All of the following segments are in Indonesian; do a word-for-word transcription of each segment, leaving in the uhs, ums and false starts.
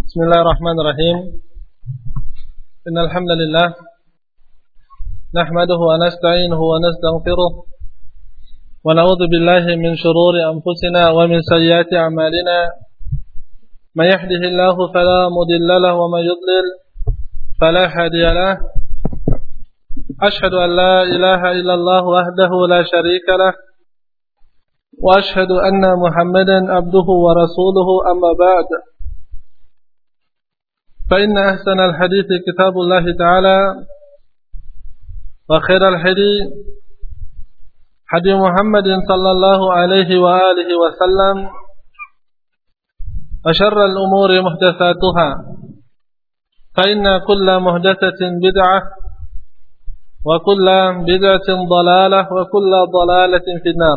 Bismillahirrahmanirrahim. Innal hamdalillah nahmaduhu wa nasta'inuhu wa nastaghfiruh wa na'udzu billahi min shururi anfusina wa min sayyiati a'malina. May yahdihillahu fala mudilla lahu wa may yudlil fala hadiya lahu. Ashhadu an la ilaha illallah wahdahu la sharika lah wa ashhadu anna Muhammadan abduhu wa rasuluhu amma ba'd. فإن أحسن الحديث كتاب الله تعالى وخير الهدي هدي محمد صلى الله عليه وآله وسلم وشر الأمور محدثاتها فإن كل محدثة بدعة وكل بدعة ضلالة وكل ضلالة في النار.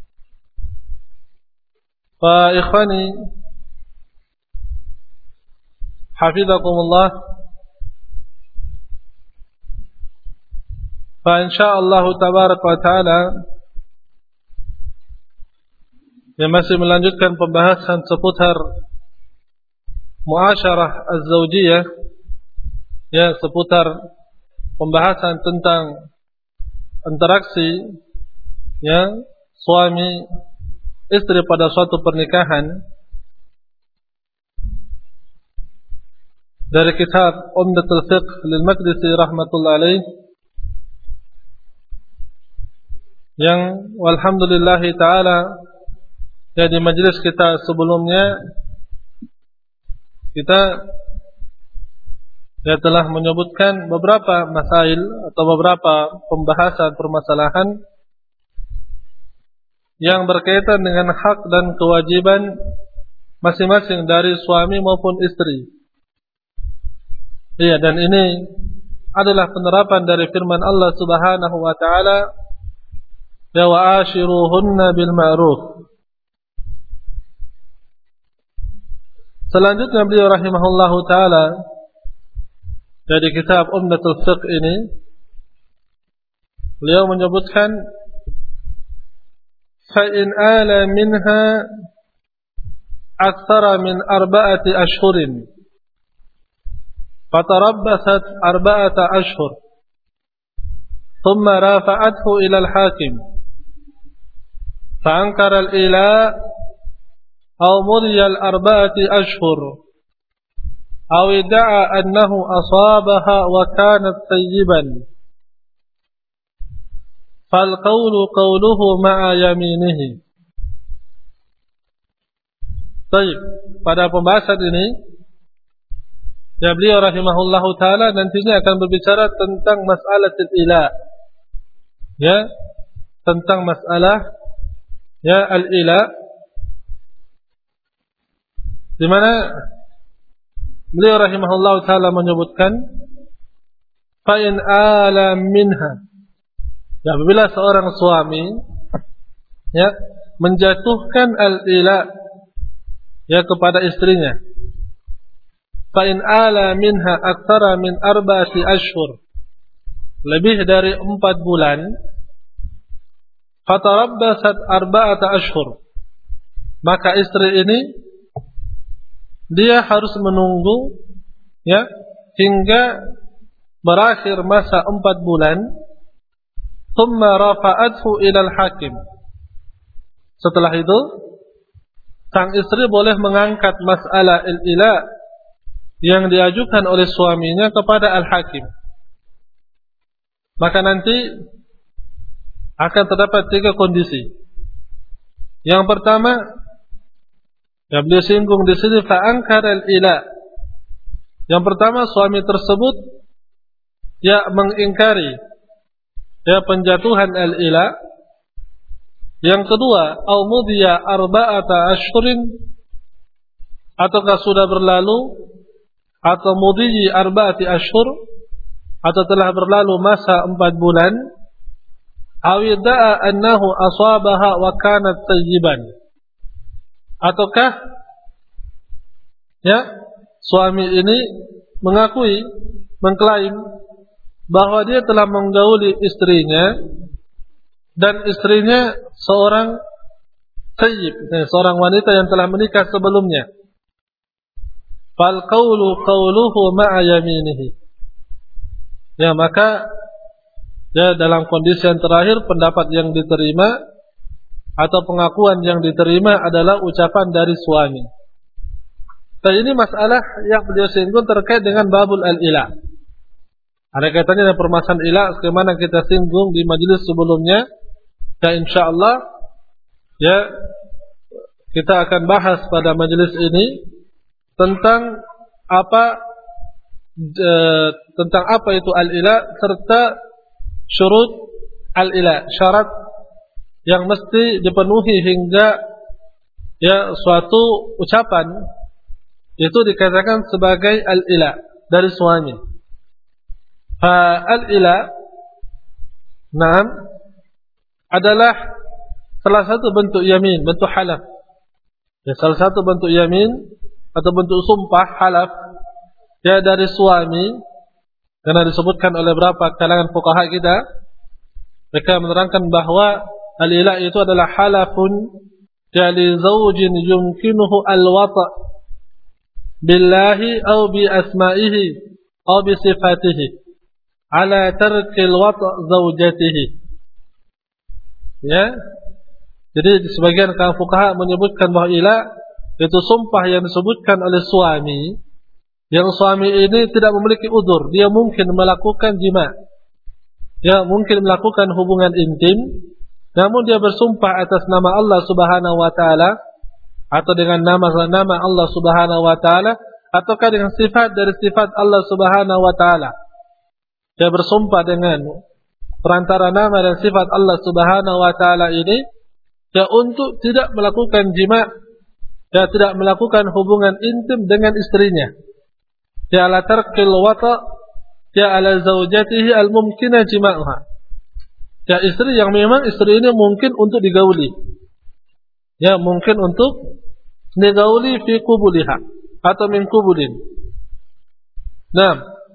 فإخواني Hafizakumullah. Fa insyaallah tabaraka wa taala yang masih melanjutkan pembahasan seputar muasyarah az-zawjiyah, ya, seputar pembahasan tentang interaksi, ya, suami istri pada suatu pernikahan, dari kitab Umdatul Fiqh lil Maqdisi rahmatullah alaih, yang walhamdulillahi ta'ala ya di majelis kita sebelumnya kita ya telah menyebutkan beberapa masail atau beberapa pembahasan permasalahan yang berkaitan dengan hak dan kewajiban masing-masing dari suami maupun istri. Iya, dan ini adalah penerapan dari firman Allah Subhanahu wa taala, ya wa ashiruhunna bil ma'ruf. Selanjutnya beliau rahimahullahu taala dari kitab Umdatul Fiqh ini beliau menyebutkan fa in ala minha aktsara min arba'ati ashhurin فتربصت أربعة أشهر ثم رافعته إلى الحاكم فأنكر الإيلاء أو مضي الأربعة أشهر أو ادعى أنه أصابها وكانت طيبا فالقول قوله مع يمينه. Baik, pada pembahasan ini ya beliau rahimahullahu taala nantinya akan berbicara tentang masalah al-ila, ya, tentang masalah ya al-ila, di mana beliau rahimahullahu taala menyebutkan fa in ala minha, ya, apabila seorang suami ya menjatuhkan al-ila ya kepada istrinya, fa in ala minha aktsara min arba'ati ashhur, lebih dari empat bulan, fatarabbasat arba'ata ashhur, maka istri ini dia harus menunggu ya hingga berakhir masa empat bulan, thumma rafa'athu ila al-hakim. Setelah itu sang istri boleh mengangkat masalah al-ila yang diajukan oleh suaminya kepada al-hakim. Maka nanti akan terdapat tiga kondisi. Yang pertama, yang beliau singgung di sini, fa'ankar al-ila. Yang pertama, suami tersebut ya mengingkari ya penjatuhan al-ila. Yang kedua, au mudhiya arba'ata ashhurin, ataukah sudah berlalu, atau mudhi arba'ati ashhur, atau telah berlalu masa empat bulan, awida'a annahu asabaha wa kanat tayyiban, ataukah ya suami ini mengakui, mengklaim bahwa dia telah menggauli istrinya dan istrinya seorang tayyib, seorang wanita yang telah menikah sebelumnya. fal qawlu qawluhu ma'a yaminihi. Ya, maka ya dalam kondisi yang terakhir pendapat yang diterima atau pengakuan yang diterima adalah ucapan dari suami. Dan ini masalah yang beliau singgung terkait dengan babul al-ila. Ada kaitannya dengan permasalahan ila sebagaimana kita singgung di majelis sebelumnya. Dan insyaallah ya kita akan bahas pada majelis ini tentang apa e, tentang apa itu al-ila serta syurut al-ila, syarat yang mesti dipenuhi hingga ya suatu ucapan itu dikatakan sebagai al-ila dari suami. Fa al-ila naam adalah salah satu bentuk yamin, bentuk halaf. Ya, salah satu bentuk yamin atau bentuk sumpah halaf ya dari suami, karena disebutkan oleh beberapa kalangan fuqaha kita, mereka menerangkan bahwa al-ila itu adalah halafun ya li zawjin yumkinuhu al-wata billahi aw bi asma'ihi aw bi sifatihi ala tarkil wata zawjatihi. Ya, jadi sebagian kalangan fuqaha menyebutkan bahwa ila itu sumpah yang disebutkan oleh suami, yang suami ini tidak memiliki udzur, dia mungkin melakukan jima, ya mungkin melakukan hubungan intim, namun dia bersumpah atas nama Allah Subhanahu wa taala atau dengan nama-nama Allah Subhanahu wa taala ataukah dengan sifat dari sifat Allah Subhanahu wa taala. Dia bersumpah dengan perantara nama dan sifat Allah Subhanahu wa taala ini ya untuk tidak melakukan jima, ya tidak melakukan hubungan intim dengan istrinya. Ya ala tarkil wata ya ala zaujatihi al-mumkina jima'uha. Ya istri yang memang istri ini mungkin untuk digauli. Ya mungkin untuk digauli fi kubuliha atau min kubulin. Nah,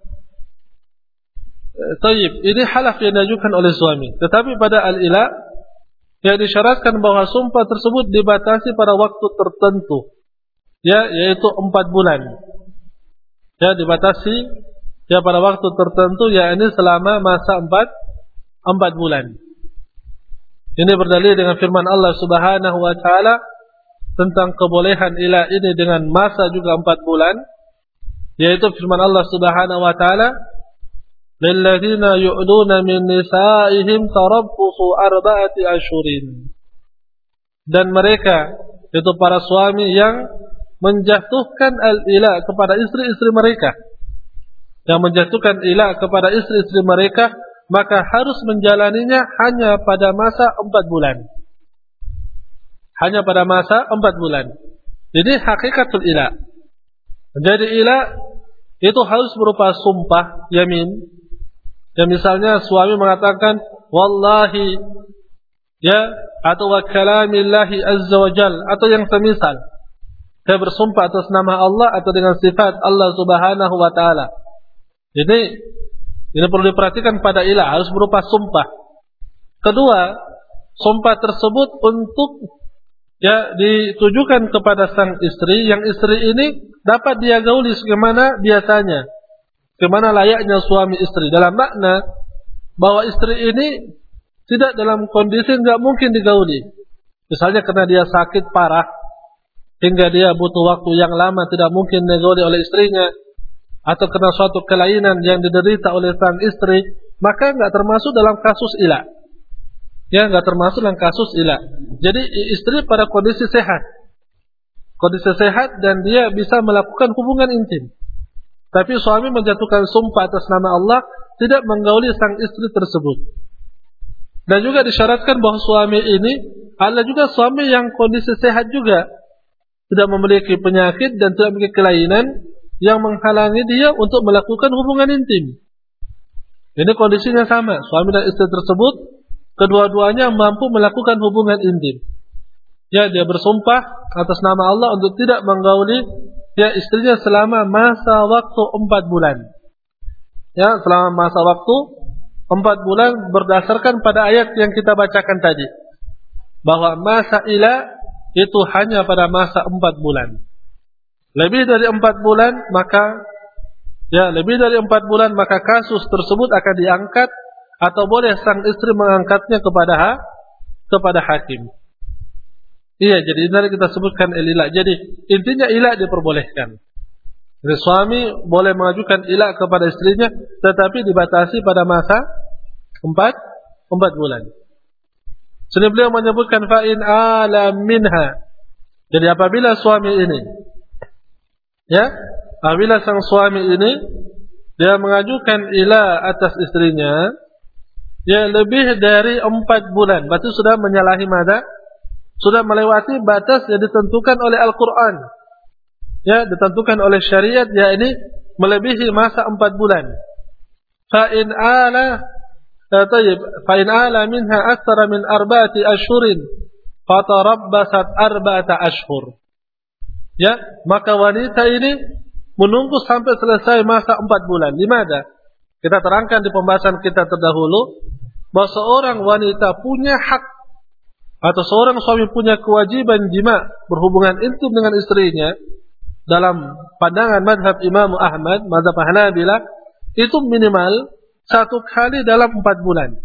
tayyib, ini halaf yang diajukan oleh suami. Tetapi pada al-ila ya disyaratkan bahwa sumpah tersebut dibatasi pada waktu tertentu. Ya, yaitu empat bulan. Ya, dibatasi ya pada waktu tertentu, yakni selama masa empat empat bulan. Ini berdalil dengan firman Allah Subhanahu wa taala tentang kebolehan ila ini dengan masa juga empat bulan, yaitu firman Allah Subhanahu wa taala, lilladzina yu'duna min nisa'ihim tarabbusu arba'ati asyurin. Dan mereka itu para suami yang menjatuhkan al-ila kepada istri-istri mereka, yang menjatuhkan ila kepada istri-istri mereka, maka harus menjalaninya hanya pada masa empat bulan. Hanya pada masa empat bulan. Jadi hakikatul ila. Jadi ila itu harus berupa sumpah yamin. Ya misalnya suami mengatakan wallahi ya atau wa kalamillahi azza wa jal atau yang semisal. Saya bersumpah atas nama Allah atau dengan sifat Allah Subhanahu wa taala. Jadi ini perlu diperhatikan pada ilah, harus berupa sumpah. Kedua, sumpah tersebut untuk ya ditujukan kepada sang istri, yang istri ini dapat dia gauli sebagaimana biasanya, bagaimana layaknya suami istri, dalam makna bahwa istri ini tidak dalam kondisi enggak mungkin digauli. Misalnya karena dia sakit parah hingga dia butuh waktu yang lama tidak mungkin digauli oleh istrinya, atau karena suatu kelainan yang diderita oleh sang istri, maka enggak termasuk dalam kasus ila. Ya, enggak termasuk dalam kasus ila. Jadi istri pada kondisi sehat. Kondisi sehat dan dia bisa melakukan hubungan intim. Tapi suami menjatuhkan sumpah atas nama Allah, tidak menggauli sang istri tersebut. Dan juga disyaratkan bahwa suami ini adalah juga suami yang kondisi sehat juga, tidak memiliki penyakit dan tidak memiliki kelainan yang menghalangi dia untuk melakukan hubungan intim. Ini kondisinya sama, suami dan istri tersebut kedua-duanya mampu melakukan hubungan intim. Ya, dia bersumpah atas nama Allah untuk tidak menggauli ya istrinya selama masa waktu empat bulan. Ya, selama masa waktu empat bulan berdasarkan pada ayat yang kita bacakan tadi, bahwa masa ila itu hanya pada masa empat bulan. lebih dari empat bulan, maka ya lebih dari empat bulan maka kasus tersebut akan diangkat atau boleh sang istri mengangkatnya kepada ha, kepada hakim. Iya, jadi ini kita sebutkan ilak. Jadi intinya ilak diperbolehkan. Jadi suami boleh mengajukan ilak kepada istrinya, tetapi dibatasi pada masa empat empat bulan. Sini beliau menyebutkan fa'in ala minha. Jadi apabila suami ini, ya, apabila sang suami ini dia mengajukan ila atas istrinya, ya lebih dari empat bulan, berarti sudah menyalahi mada, sudah melewati batas yang ditentukan oleh Al-Quran, ya, ditentukan oleh syariat, ya ini melebihi masa empat bulan. Fa'in ala Tayyib, fa in ala minha aktsara min arba'ati ashhurin fatarabbasat arba'ata ashhur. Ya, maka wanita ini menunggu sampai selesai masa empat bulan. Limada? Kita terangkan di pembahasan kita terdahulu bahwa seorang wanita punya hak atau seorang suami punya kewajiban jima berhubungan intim dengan istrinya dalam pandangan mazhab Imam Ahmad, mazhab Hanabilah, itu minimal satu kali dalam empat bulan.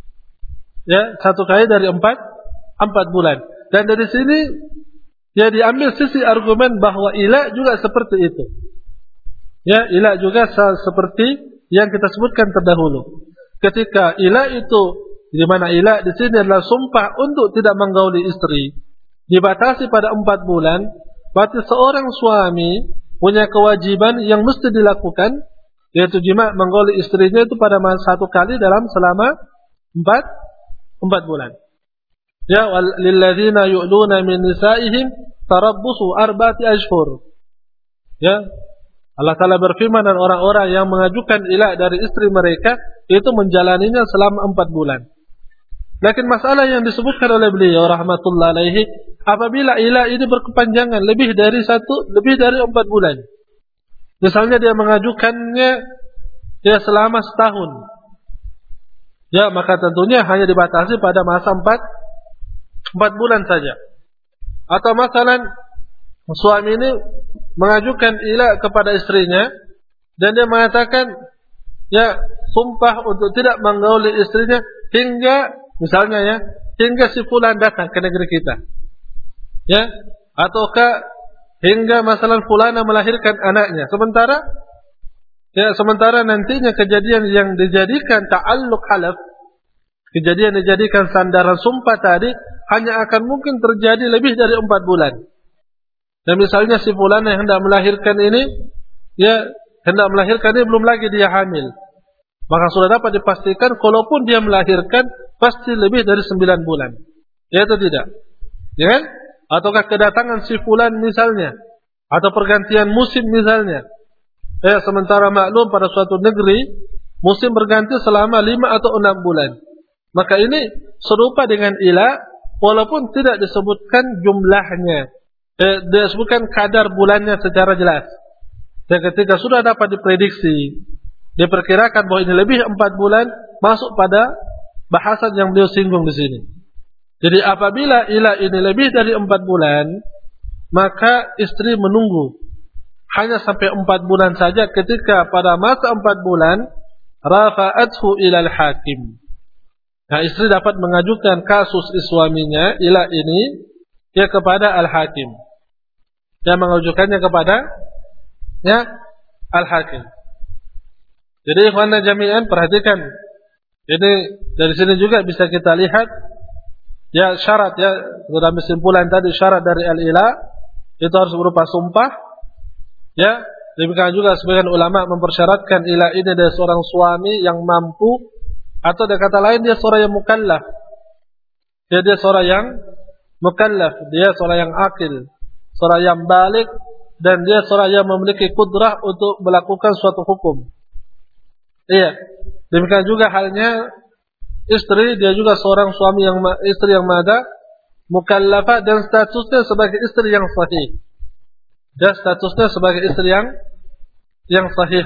Ya, satu kali dari empat empat bulan. Dan dari sini ya diambil sisi argumen bahwa ila juga seperti itu. Ya, ila juga seperti yang kita sebutkan terdahulu. Ketika ila itu, di mana ila di sini adalah sumpah untuk tidak menggauli istri, dibatasi pada empat bulan, berarti seorang suami punya kewajiban yang mesti dilakukan, yaitu jima menggauli istrinya itu pada masa satu kali dalam selama empat empat bulan. Ya, lilladzina yu'luna min nisaihim tarabbusu arba'ati ashhur. Ya, Allah Ta'ala berfirman, dan orang-orang yang mengajukan ila dari istri mereka itu menjalaninya selama empat bulan. Lakin masalah yang disebutkan oleh beliau rahmatullah alaihi, apabila ila ini berkepanjangan lebih dari satu lebih dari empat bulan. Misalnya dia mengajukannya ya selama setahun, ya maka tentunya hanya dibatasi pada masa empat empat bulan saja. Atau masalah suami ini mengajukan ila kepada istrinya dan dia mengatakan ya sumpah untuk tidak menggauli istrinya hingga misalnya ya hingga si fulan datang ke negeri kita, ya, ataukah hingga masalah fulana melahirkan anaknya. Sementara ya sementara nantinya kejadian yang dijadikan ta'alluq halaf, kejadian dijadikan sandaran sumpah tadi hanya akan mungkin terjadi lebih dari empat bulan. Dan misalnya si fulana yang hendak melahirkan ini ya hendak melahirkan ini belum lagi dia hamil, maka sudah dapat dipastikan kalaupun dia melahirkan pasti lebih dari sembilan bulan. Ya atau tidak? Ya kan? Ataukah kedatangan si fulan misalnya, atau pergantian musim misalnya. Eh, sementara maklum pada suatu negeri musim berganti selama lima atau enam bulan. Maka ini serupa dengan ila, walaupun tidak disebutkan jumlahnya, eh, disebutkan kadar bulannya secara jelas. Dan ketika sudah dapat diprediksi, diperkirakan bahwa ini lebih empat bulan, masuk pada bahasan yang beliau singgung di sini. Jadi apabila ila ini lebih dari empat bulan, maka istri menunggu hanya sampai empat bulan saja. Ketika pada masa empat bulan, rafa'athu ilal hakim. Nah, istri dapat mengajukan kasus suaminya ila ini ya kepada al-hakim. Dia mengajukannya kepada ya al-hakim. Jadi ikhwanna jami'an, perhatikan. Ini dari sini juga bisa kita lihat ya syarat, ya sudah kesimpulan tadi, syarat dari al-ila itu harus berupa sumpah. Ya, demikian juga sebagian ulama mempersyaratkan ila ini dari seorang suami yang mampu, atau dengan kata lain dia seorang yang mukallaf. Dia dia seorang yang mukallaf, dia seorang yang akil, seorang yang balik, dan dia seorang yang memiliki kudrah untuk melakukan suatu hukum. Iya, demikian juga halnya istri, dia juga seorang suami yang istri yang mada, mukallafah, dan statusnya sebagai istri yang sahih. Dan statusnya sebagai istri yang yang sahih.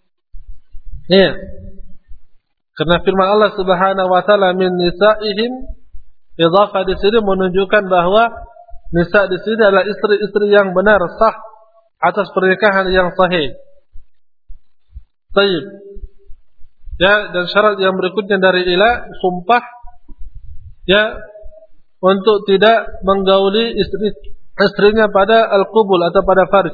Iya. Karena firman Allah Subhanahu wa taala min nisaihim, idhafah di sini menunjukkan bahwa nisa di sini adalah istri-istri yang benar sah atas pernikahan yang sahih. Taib. Ya, dan syarat yang berikutnya dari ila, sumpah ya untuk tidak menggauli istri istrinya pada al-qubul atau pada farj.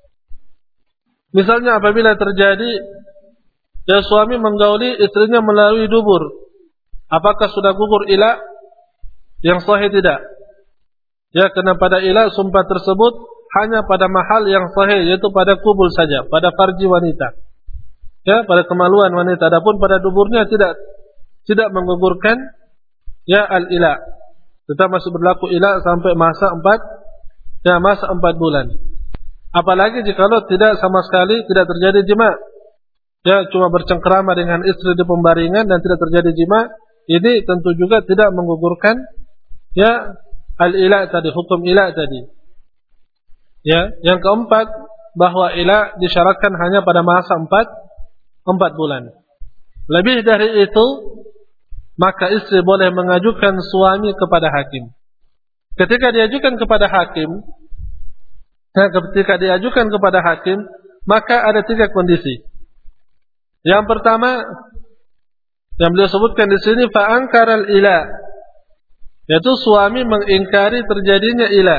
Misalnya apabila terjadi ya suami menggauli istrinya melalui dubur, apakah sudah gugur ila yang sahih? Tidak. Ya, karena pada ila sumpah tersebut hanya pada mahal yang sahih, yaitu pada kubul saja, pada farji wanita. Ya, pada kemaluan wanita. Adapun pada duburnya tidak tidak menggugurkan ya al-ila. Tetap masih berlaku ila sampai masa empat ya masa empat bulan. Apalagi jikalau tidak sama sekali tidak terjadi jima. Ya, cuma bercengkrama dengan istri di pembaringan dan tidak terjadi jima, ini tentu juga tidak menggugurkan ya al-ila tadi, hukum ila tadi. Ya, yang keempat bahwa ila disyaratkan hanya pada masa empat Empat bulan. Lebih dari itu, maka istri boleh mengajukan suami kepada hakim. Ketika diajukan kepada hakim, nah ketika diajukan kepada hakim, maka ada tiga kondisi. Yang pertama, yang beliau sebutkan di sini, fa'angkaral ila, yaitu suami mengingkari terjadinya ila.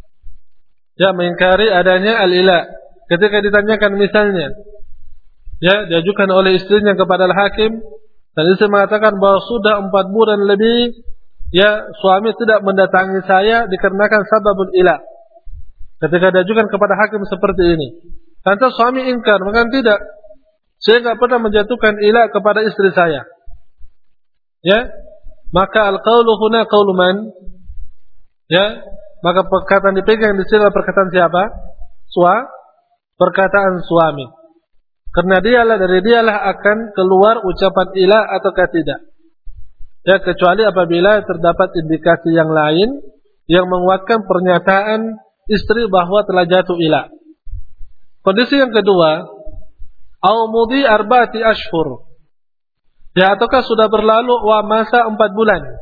Ya, mengingkari adanya al-ila. Ketika ditanyakan misalnya, ya, diajukan oleh istrinya kepada al-hakim dan istri mengatakan bahwa sudah empat bulan lebih ya suami tidak mendatangi saya dikarenakan sababul ila. Ketika diajukan kepada hakim seperti ini, lantas suami ingkar, maka tidak, saya tidak pernah menjatuhkan ila kepada istri saya. Ya, maka al-qaulu huna qaulu man? Ya, maka perkataan dipegang di sini adalah perkataan siapa? Sua, perkataan suami. Karena dialah dari dialah akan keluar ucapan ila ataukah tidak. Ya, kecuali apabila terdapat indikasi yang lain yang menguatkan pernyataan istri bahwa telah jatuh ila. Kondisi yang kedua, au mudi arba'ati ashhur. Ya, ataukah sudah berlalu wa masa empat bulan.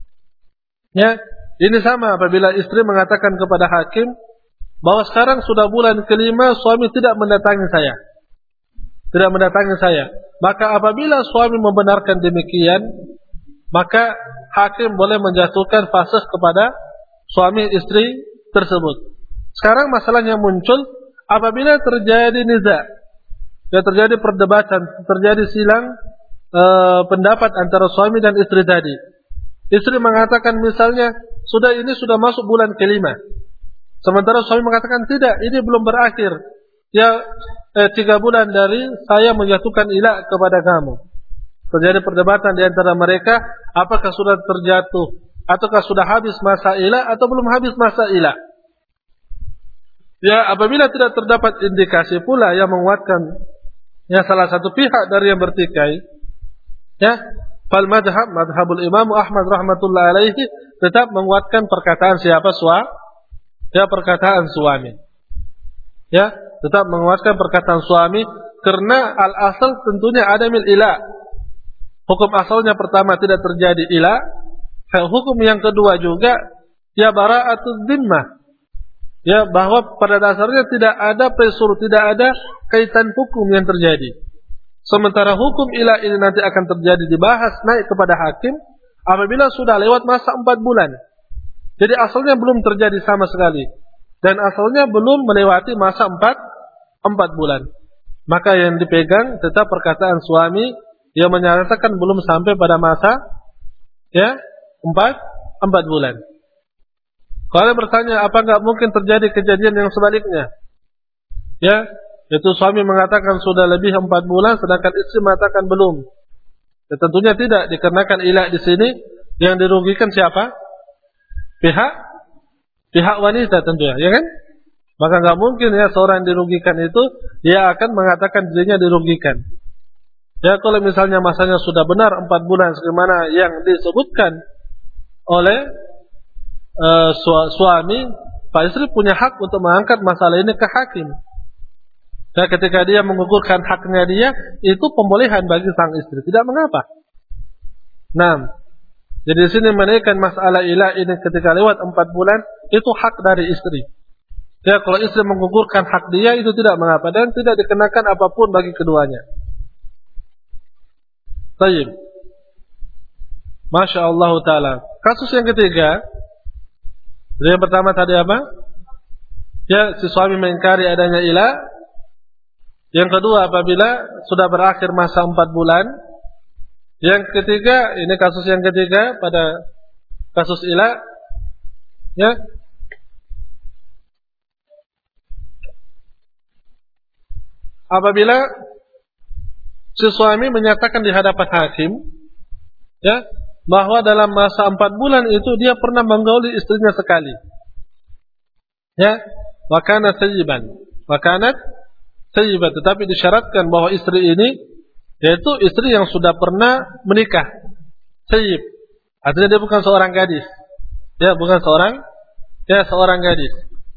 Ya, ini sama apabila istri mengatakan kepada hakim bahwa sekarang sudah bulan kelima suami tidak mendatangi saya. Tidak mendatangi saya. Maka apabila suami membenarkan demikian, maka hakim boleh menjatuhkan fasakh kepada suami istri tersebut. Sekarang masalahnya muncul apabila terjadi niza, ya terjadi perdebatan, terjadi silang e, pendapat antara suami dan istri tadi. Istri mengatakan misalnya sudah ini sudah masuk bulan kelima, sementara suami mengatakan tidak, ini belum berakhir. Ya eh, tiga bulan dari saya menjatuhkan ila kepada kamu. Terjadi perdebatan di antara mereka, apakah sudah terjatuh ataukah sudah habis masa ila atau belum habis masa ila. Ya, apabila tidak terdapat indikasi pula yang menguatkan ya salah satu pihak dari yang bertikai, ya, fal madhab madhabul Imam Ahmad rahmatullah alaihi tetap menguatkan perkataan siapa? Sua, ya perkataan suami. Ya, tetap menguatkan perkataan suami karena al-asal tentunya adamil ila. Hukum asalnya pertama tidak terjadi ila. Hukum yang kedua juga ya bara'atul zimmah. Ya, bahwa pada dasarnya tidak ada presur, tidak ada kaitan hukum yang terjadi. Sementara hukum ila ini nanti akan terjadi dibahas naik kepada hakim apabila sudah lewat masa empat bulan. Jadi asalnya belum terjadi sama sekali. Dan asalnya belum melewati masa empat, empat bulan. Maka yang dipegang tetap perkataan suami yang menyatakan belum sampai pada masa ya empat, empat bulan. Kalau bertanya, apa enggak mungkin terjadi kejadian yang sebaliknya? Ya, itu suami mengatakan sudah lebih empat bulan, sedangkan istri mengatakan belum. Ya, tentunya tidak, dikarenakan ilah di sini yang dirugikan siapa? Pihak, pihak wanita tentunya, ya kan? Maka enggak mungkin ya seorang yang dirugikan itu dia akan mengatakan dirinya dirugikan. Ya, kalau misalnya masanya sudah benar empat bulan, sebagaimana yang disebutkan oleh Uh, suami, Pak istri punya hak untuk mengangkat masalah ini ke hakim. Dan ketika dia menggugurkan haknya dia, itu pembolehan bagi sang istri, tidak mengapa. Nah, jadi di sini menaikkan masalah ilah ini ketika lewat empat bulan itu hak dari istri. Ya, kalau istri menggugurkan hak dia itu tidak mengapa dan tidak dikenakan apapun bagi keduanya. Baik. Masya Allah Taala. Kasus yang ketiga, yang pertama tadi apa? Ya, si suami mengingkari adanya ilah. Yang kedua, apabila sudah berakhir masa empat bulan. Yang ketiga, ini kasus yang ketiga pada kasus ilah. Ya. Apabila si suami menyatakan di hadapan hakim, ya, bahwa dalam masa empat bulan itu dia pernah menggauli istrinya sekali, ya, wakana sayyiban, wakana sayyiban, tetapi disyaratkan bahwa istri ini yaitu istri yang sudah pernah menikah, sayyib, artinya dia bukan seorang gadis, ya, bukan seorang, ya, seorang gadis.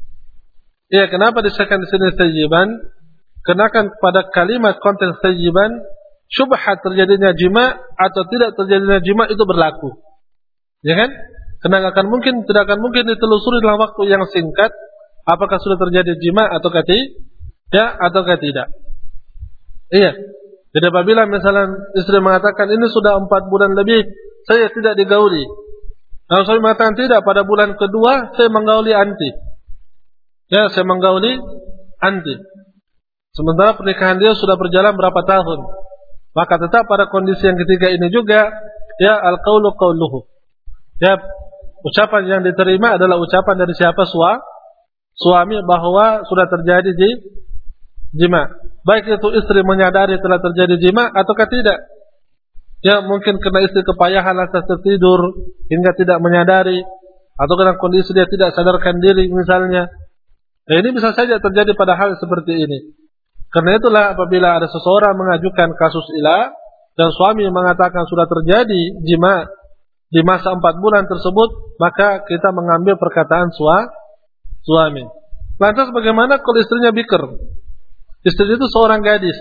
Ya, kenapa disyaratkan di sini sayyiban? Kenakan pada kalimat konteks sayyiban, syubhat terjadinya jima atau tidak terjadinya jima itu berlaku. Ya kan? Karena akan mungkin tidak akan mungkin ditelusuri dalam waktu yang singkat apakah sudah terjadi jima atau tidak, ya, atau tidak. Iya. Jadi apabila misalnya istri mengatakan ini sudah empat bulan lebih saya tidak digauli. Lalu suami mengatakan tidak, pada bulan kedua saya menggauli anti. Ya, saya menggauli anti. Sementara pernikahan dia sudah berjalan berapa tahun, maka tetap pada kondisi yang ketiga ini juga, ya, al-qaulu qauluhu. Ya, ucapan yang diterima adalah ucapan dari siapa? Sua, suami bahwa sudah terjadi di jima. Baik itu istri menyadari telah terjadi jima ataukah tidak. Ya, mungkin karena istri kepayahan lantas tertidur hingga tidak menyadari, atau karena kondisi dia tidak sadarkan diri misalnya. Nah, ini bisa saja terjadi pada hal seperti ini. Karena itulah apabila ada seseorang mengajukan kasus ilah dan suami mengatakan sudah terjadi jima di masa empat bulan tersebut, maka kita mengambil perkataan sua, suami. Lantas bagaimana kalau istrinya bikr? Istri itu seorang gadis.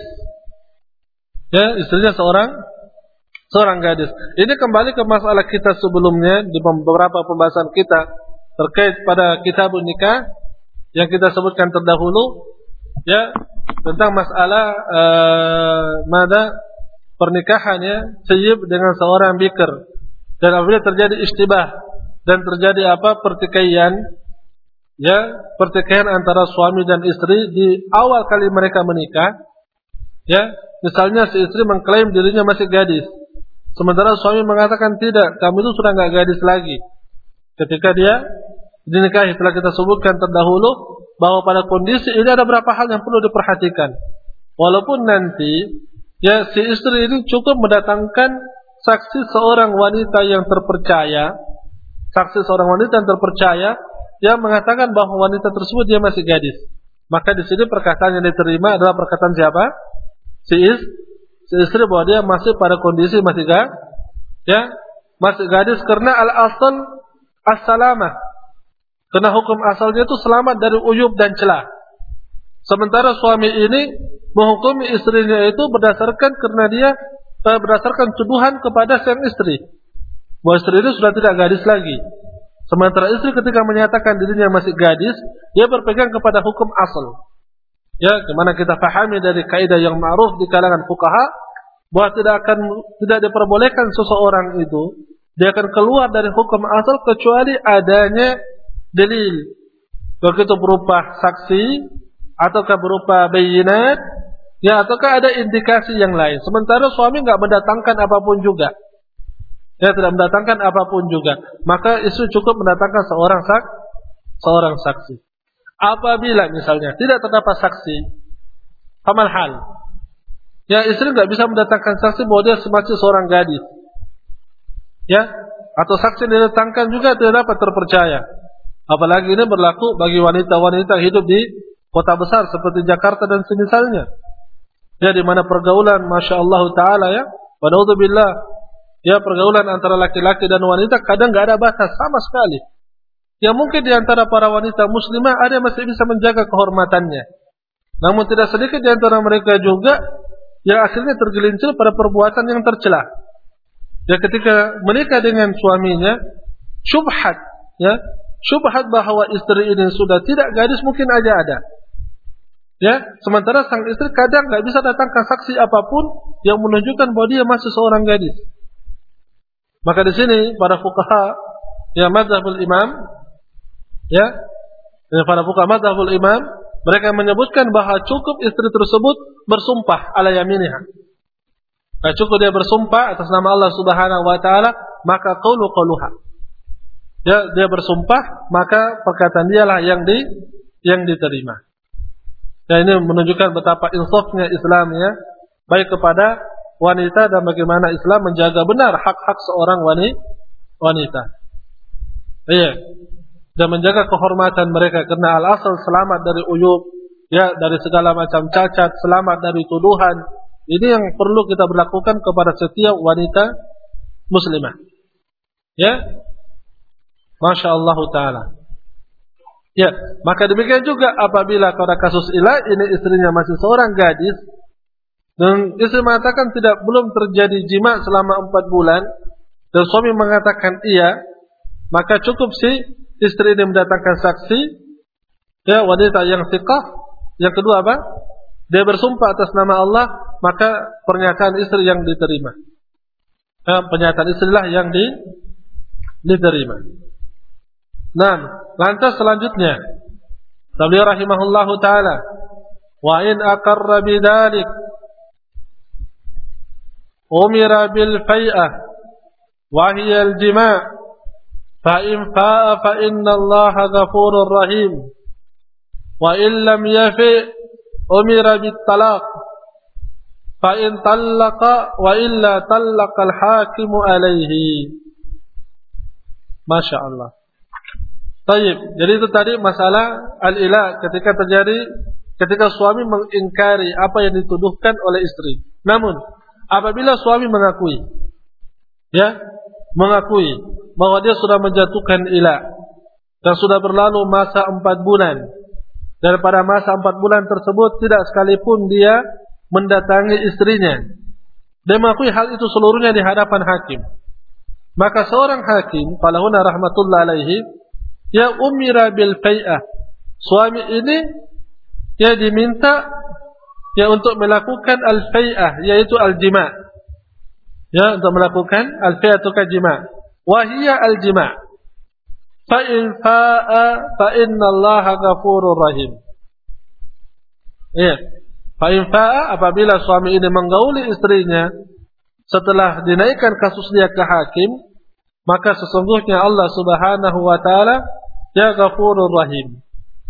Ya, istrinya seorang seorang gadis. Ini kembali ke masalah kita sebelumnya di beberapa pembahasan kita terkait pada kitabun nikah yang kita sebutkan terdahulu, ya, tentang masalah uh, mada pernikahan, ya, sayyib dengan seorang bikr. Dan apabila terjadi istibah dan terjadi apa pertikaian, ya, pertikaian antara suami dan istri di awal kali mereka menikah, ya, misalnya si istri mengklaim dirinya masih gadis, sementara suami mengatakan tidak, kamu itu sudah enggak gadis lagi. Ketika dia dinikahi, telah kita sebutkan terdahulu bahwa pada kondisi ini ada beberapa hal yang perlu diperhatikan. Walaupun nanti, ya, si istri ini cukup mendatangkan saksi seorang wanita yang terpercaya, saksi seorang wanita yang terpercaya yang mengatakan bahwa wanita tersebut dia masih gadis. Maka di sini perkataan yang diterima adalah perkataan siapa? Si, is, si istri bahwa dia masih pada kondisi masih gadis, ya, masih gadis karena al-asal as-salamah. Karena hukum asalnya itu selamat dari uyub dan celah. Sementara suami ini menghukumi istrinya itu berdasarkan karena dia eh, berdasarkan tuduhan kepada sang istri bahwa istri itu sudah tidak gadis lagi. Sementara istri ketika menyatakan dirinya masih gadis, dia berpegang kepada hukum asal. Ya, kemana kita pahami dari kaidah yang ma'ruf di kalangan fuqaha bahwa tidak akan tidak diperbolehkan seseorang itu dia akan keluar dari hukum asal kecuali adanya dalil, begitu berupa saksi ataukah berupa bayinat, ya, ataukah ada indikasi yang lain. Sementara suami enggak mendatangkan apapun juga, ya, tidak mendatangkan apapun juga, maka istri cukup mendatangkan seorang sak, seorang saksi. Apabila misalnya tidak terdapat saksi, famal hal, ya, istri enggak bisa mendatangkan saksi bahwa dia masih seorang gadis, ya, atau saksi yang didatangkan juga tidak dapat terpercaya. Apalagi ini berlaku bagi wanita-wanita hidup di kota besar seperti Jakarta dan semisalnya, ya, di mana pergaulan, masya Allah taala, ya, wa naudzubillah, ya, pergaulan antara laki-laki dan wanita kadang enggak ada batas sama sekali. Ya, mungkin di antara para wanita muslimah ada yang masih bisa menjaga kehormatannya, namun tidak sedikit di antara mereka juga yang akhirnya tergelincir pada perbuatan yang tercela. Ya, ketika menikah dengan suaminya, syubhat, ya, syubhat bahwa istri ini sudah tidak gadis mungkin aja ada. Ya, sementara sang istri kadang nggak bisa datangkan saksi apapun yang menunjukkan bahwa dia masih seorang gadis. Maka di sini para fuqaha ya mazhabul imam ya, ya para fuqaha mazhabul imam mereka menyebutkan bahwa cukup istri tersebut bersumpah ala yaminiha. Nah, cukup dia bersumpah atas nama Allah Subhanahu wa taala, maka qaulu qauluha. Ya, dia bersumpah, maka perkataan dialah yang di yang diterima. Ya, ini menunjukkan betapa insafnya Islam ya, baik kepada wanita dan bagaimana Islam menjaga benar hak-hak seorang wanita. Iya. Dan menjaga kehormatan mereka karena al-asal selamat dari uyub, ya, dari segala macam cacat, selamat dari tuduhan. Ini yang perlu kita berlakukan kepada setiap wanita muslimah. Ya. Masya Allah Ta'ala. Ya, maka demikian juga apabila pada kasus ila ini istrinya masih seorang gadis dan istri mengatakan tidak belum terjadi jima selama empat bulan dan suami mengatakan iya, maka cukup si istri ini mendatangkan saksi ya wanita yang thiqah. Yang kedua apa? Dia bersumpah atas nama Allah, maka pernyataan istri yang diterima. Ya, pernyataan istrilah yang di, diterima. Nah, lantas selanjutnya beliau rahimahullahu taala wa in aqarra bidzalik umira bil fai'ah wa hiya al jima' fa in fa'a fa inna Allaha ghafurur rahim wa in lam yafi umira bit talaq fa in talaqa wa illa talaqa al hakimu alaihi. Masya Allah. Taib. Jadi itu tadi masalah al-ila ketika terjadi ketika suami mengingkari apa yang dituduhkan oleh istri. Namun apabila suami mengakui ya, mengakui bahwa dia sudah menjatuhkan ila dan sudah berlalu masa empat bulan dan pada masa empat bulan tersebut tidak sekalipun dia mendatangi istrinya, dia mengakui hal itu seluruhnya di hadapan hakim, maka seorang hakim falahuna rahmatullah alaihi ya umira bil fai'ah, suami ini ya diminta ya untuk melakukan al fai'ah yaitu al jima', ya untuk melakukan al fai'atu ka jima', wa hiya al jima', fa in fa'a fa inna Allaha ghafurur rahim. Ya, fa in fa'a apabila suami ini menggauli istrinya setelah dinaikkan kasus dia ke hakim, maka sesungguhnya Allah Subhanahu wa taala ya Ghafurur Rahim.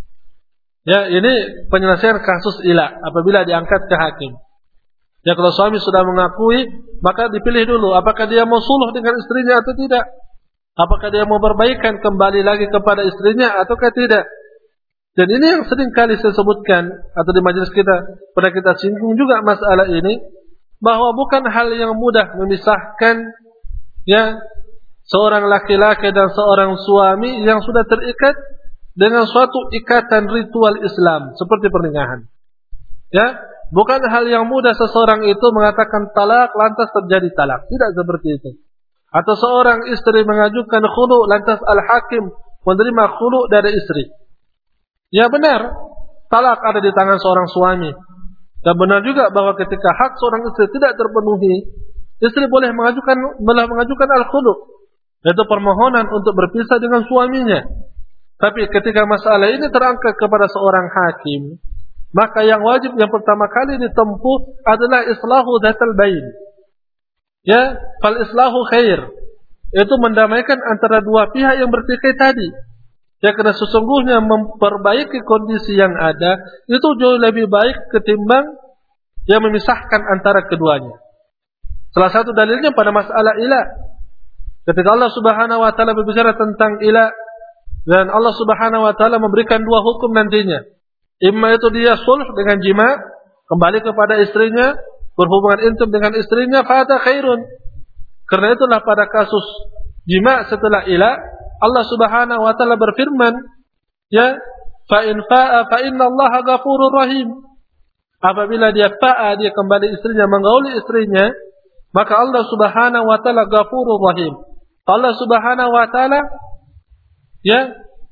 Ya, ini penyelesaian kasus ila apabila diangkat ke hakim. Ya, kalau suami sudah mengakui, maka dipilih dulu apakah dia mau suluh dengan istrinya atau tidak. Apakah dia mau berbaikan kembali lagi kepada istrinya ataukah tidak. Dan ini yang sering kali saya sebutkan atau di majelis kita pernah kita singgung juga masalah ini, bahwa bukan hal yang mudah memisahkan ya seorang laki-laki dan seorang suami yang sudah terikat dengan suatu ikatan ritual Islam seperti pernikahan. Ya, bukan hal yang mudah seseorang itu mengatakan talak lantas terjadi talak, tidak seperti itu. Atau seorang istri mengajukan khulu lantas al-hakim menerima khulu dari istri. Ya benar, talak ada di tangan seorang suami. Dan benar juga bahwa ketika hak seorang istri tidak terpenuhi, istri boleh mengajukan boleh mengajukan al-khulu, yaitu permohonan untuk berpisah dengan suaminya. Tapi ketika masalah ini terangkat kepada seorang hakim, maka yang wajib yang pertama kali ditempuh adalah islahu dzatal bain. Ya, fal islahu khair. Itu mendamaikan antara dua pihak yang bertikai tadi. Ya, karena sesungguhnya memperbaiki kondisi yang ada itu jauh lebih baik ketimbang yang memisahkan antara keduanya. Salah satu dalilnya pada masalah ila. Ketika Allah Subhanahu wa taala berbicara tentang ila dan Allah Subhanahu wa taala memberikan dua hukum nantinya. Imma itu dia sulh dengan jima', kembali kepada istrinya, berhubungan intim dengan istrinya, fa hada khairun. Karena itulah pada kasus jima' setelah ila, Allah Subhanahu wa taala berfirman, ya, fa in fa'a fa inna Allaha ghafurur rahim. Apabila dia fa'a, dia kembali istrinya, menggauli istrinya, maka Allah Subhanahu wa taala ghafurur rahim. Allah Subhanahu wa taala ya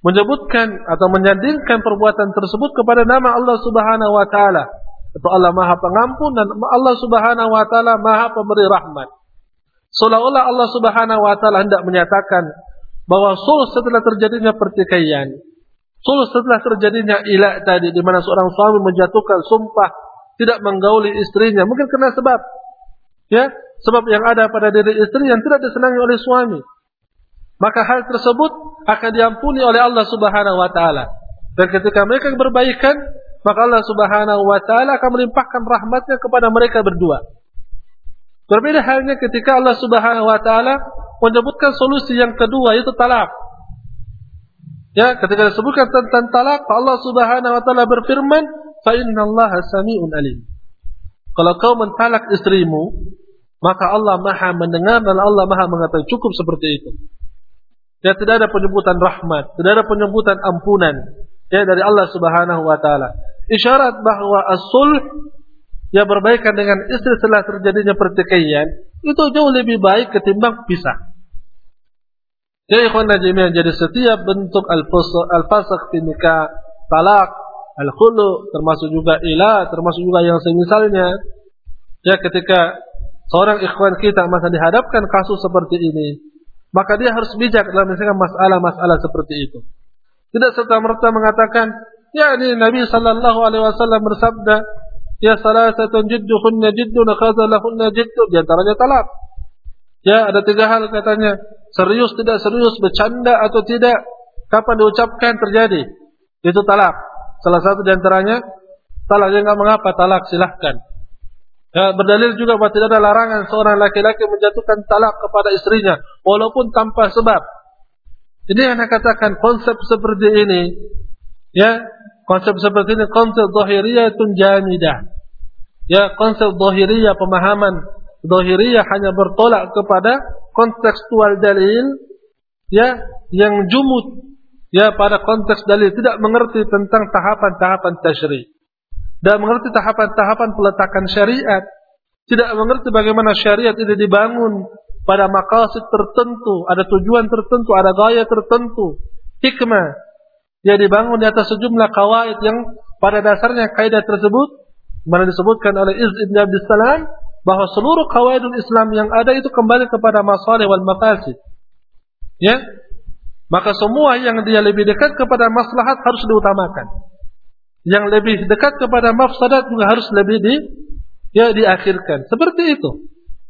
menyebutkan atau menyandingkan perbuatan tersebut kepada nama Allah Subhanahu wa taala. Itu Allah Maha Pengampun dan Allah Subhanahu wa taala Maha Pemberi rahmat. Seolah-olah Allah Subhanahu wa taala hendak menyatakan bahwa sulh setelah terjadinya pertikaian, sulh setelah terjadinya ilah tadi, di mana seorang suami menjatuhkan sumpah tidak menggauli istrinya, mungkin karena sebab ya, sebab yang ada pada diri istri yang tidak disenangi oleh suami. Maka hal tersebut akan diampuni oleh Allah Subhanahu wa taala. Dan ketika mereka berbaikan, maka Allah Subhanahu wa taala akan melimpahkan rahmatnya kepada mereka berdua. Berbeda halnya ketika Allah Subhanahu wa taala menyebutkan solusi yang kedua, yaitu talak. Ya, ketika disebutkan tentang talak, Allah Subhanahu wa taala berfirman, "Fa innallaha sami'un alim." Kalau kau mentalak istrimu, maka Allah Maha mendengar dan Allah Maha mengetahui. Cukup seperti itu. Ya, tidak ada penyebutan rahmat, tidak ada penyebutan ampunan ya dari Allah Subhanahu wa taala. Isyarat bahwa as-sulh, ya berbaikan dengan istri setelah terjadinya pertikaian, itu jauh lebih baik ketimbang pisah. Ya ikhwan jami'an, jadi setiap bentuk al-fasakh fi nikah, talak, al-khulu, termasuk juga ilah, termasuk juga yang semisalnya, ya ketika seorang ikhwan kita masa dihadapkan kasus seperti ini, maka dia harus bijak dalam menyelesaikan masalah-masalah seperti itu. Tidak serta-merta mengatakan, ya ini Nabi sallallahu alaihi wasallam bersabda, ya salasatun jidduhunna jiddun khazalahunna jiddu, di antaranya talak. Ya, ada tiga hal katanya, serius tidak serius, bercanda atau tidak, kapan diucapkan terjadi, itu talak. Salah satu di antaranya talak. Yang enggak mengapa talak, silahkan. Ya, berdalil juga bahwa tidak ada larangan seorang laki-laki menjatuhkan talak kepada istrinya walaupun tanpa sebab. Ini yang saya katakan, konsep seperti ini, ya, konsep seperti ini konsep zahiriyatun jamidah. Ya, konsep zahiriyah, pemahaman zahiriyah hanya bertolak kepada kontekstual dalil, ya, yang jumud, ya, pada konteks dalil, tidak mengerti tentang tahapan-tahapan tasyri', tidak mengerti tahapan-tahapan peletakan syariat, tidak mengerti bagaimana syariat ini dibangun pada maqasid tertentu, ada tujuan tertentu, ada gaya tertentu, hikmah, ya, dibangun di atas sejumlah kawaid yang pada dasarnya kaidah tersebut mana disebutkan oleh Izz ibn Abdus Salam bahwa seluruh kawaidul Islam yang ada itu kembali kepada masalih wal mafasid. Ya, maka semua yang dia lebih dekat kepada maslahat harus diutamakan. Yang lebih dekat kepada mafsadat juga harus lebih di ya diakhirkan. Seperti itu.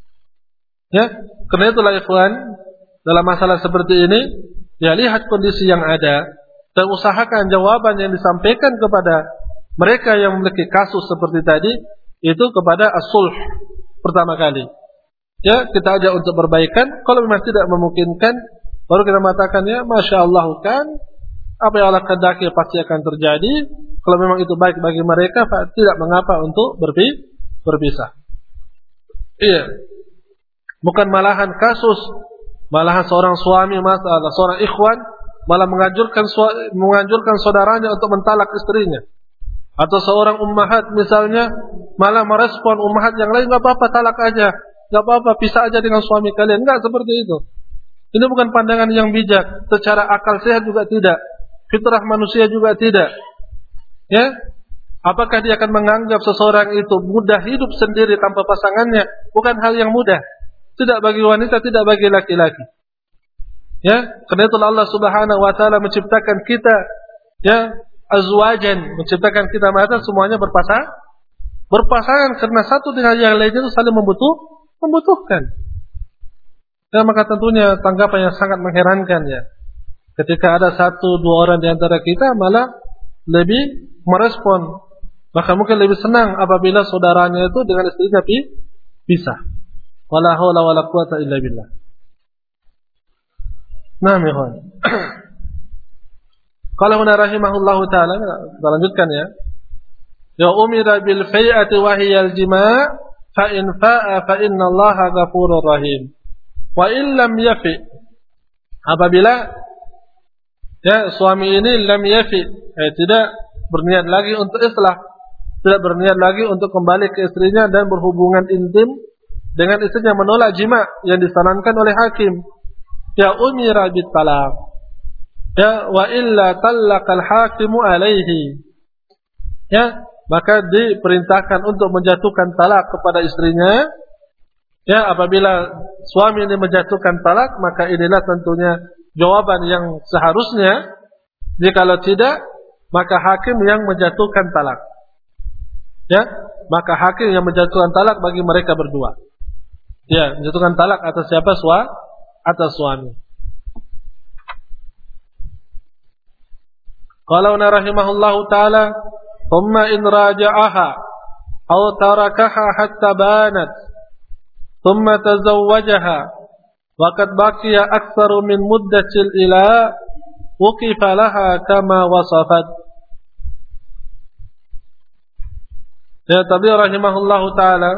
Ya, karena itulah ikhwan, dalam masalah seperti ini, ya lihat kondisi yang ada dan usahakan jawaban yang disampaikan kepada mereka yang memiliki kasus seperti tadi itu kepada as-sulh pertama kali. Ya, kita ajak untuk berbaikan. Kalau memang tidak memungkinkan, baru kita mengatakan, ya masya Allah kan, apa yang Allah kehendaki pasti akan terjadi. Kalau memang itu baik bagi mereka, tidak mengapa untuk berpisah. Iya, bukan malahan kasus, malahan seorang suami masalah, seorang ikhwan malah menganjurkan menganjurkan saudaranya untuk mentalak istrinya. Atau seorang ummahat misalnya malah merespon ummahat yang lain, enggak apa-apa talak aja, enggak apa-apa pisah aja dengan suami kalian. Enggak seperti itu. Ini bukan pandangan yang bijak, secara akal sehat juga tidak, fitrah manusia juga tidak. Ya, apakah dia akan menganggap seseorang itu mudah hidup sendiri tanpa pasangannya? Bukan hal yang mudah. Tidak bagi wanita, tidak bagi laki-laki. Ya, karena itu Allah Subhanahu wa taala menciptakan kita, ya, azwajan, menciptakan kita mata semuanya berpasang, berpasangan karena satu dengan yang lainnya itu saling membutuh, membutuhkan. Ya, maka tentunya tanggapan yang sangat mengherankan ya. Ketika ada satu dua orang di antara kita malah lebih merespon, maka mungkin lebih senang apabila saudaranya itu dengan istrinya pisah. Wala haula wala quwata illa billah. Nah, mihon. Qala huna rahimahullahu taala, kita lanjutkan ya. Ya umira bil fai'ati wa hiya al jima' fa in fa'a fa inna Allaha ghafurur rahim. Wa in lam yafi, apabila ya suami ini lam yafi, eh, tidak berniat lagi untuk islah, tidak berniat lagi untuk kembali ke istrinya dan berhubungan intim dengan istrinya, menolak jima' yang disarankan oleh hakim, ya umira bit talaq, Ya, wa illa talaqal hakimu alaihi. Ya, maka diperintahkan untuk menjatuhkan talak kepada istrinya. Ya, apabila suami ini menjatuhkan talak, maka inilah tentunya jawaban yang seharusnya. Jikalau tidak, maka hakim yang menjatuhkan talak. Ya, maka hakim yang menjatuhkan talak bagi mereka berdua. Ya, menjatuhkan talak atas siapa? Sua, atas suami. Qala rahimahullahu taala, "Thumma in raja'aha aw tarakaha hatta banat, thumma tazawwajaha wa qad baqiya aktsaru min muddatil ila, wuqifa laha kama wasafat." Ya, tabi rahimahullahu taala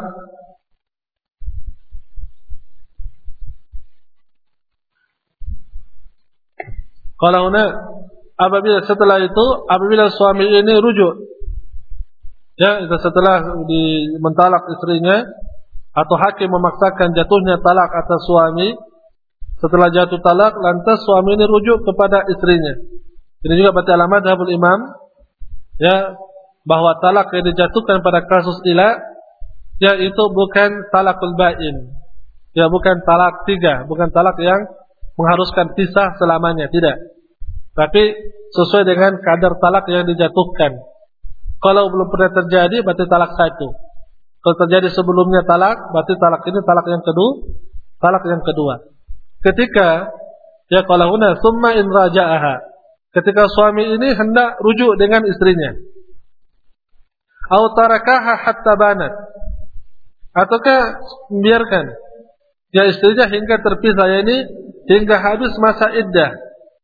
kalau huna apabila setelah itu apabila suami ini rujuk, ya, itu setelah di mentalak istrinya atau hakim memaksakan jatuhnya talak atas suami, setelah jatuh talak lantas suami ini rujuk kepada istrinya. Ini juga berarti alamat madhabul imam, ya, bahwa talak yang dijatuhkan pada kasus ila, ya, itu bukan talakul ba'in, ya, bukan talak tiga, bukan talak yang mengharuskan pisah selamanya, tidak. Tapi sesuai dengan kadar talak yang dijatuhkan. Kalau belum pernah terjadi, berarti talak satu. Kalau terjadi sebelumnya talak, berarti talak ini talak yang kedua, talak yang kedua. Ketika, ya, kalau huna summa in raja'aha, ketika suami ini hendak rujuk dengan istrinya, au tarakaha hatta banat, ataukah membiarkan, ya, istrinya hingga terpisah, ya, ini hingga habis masa iddah,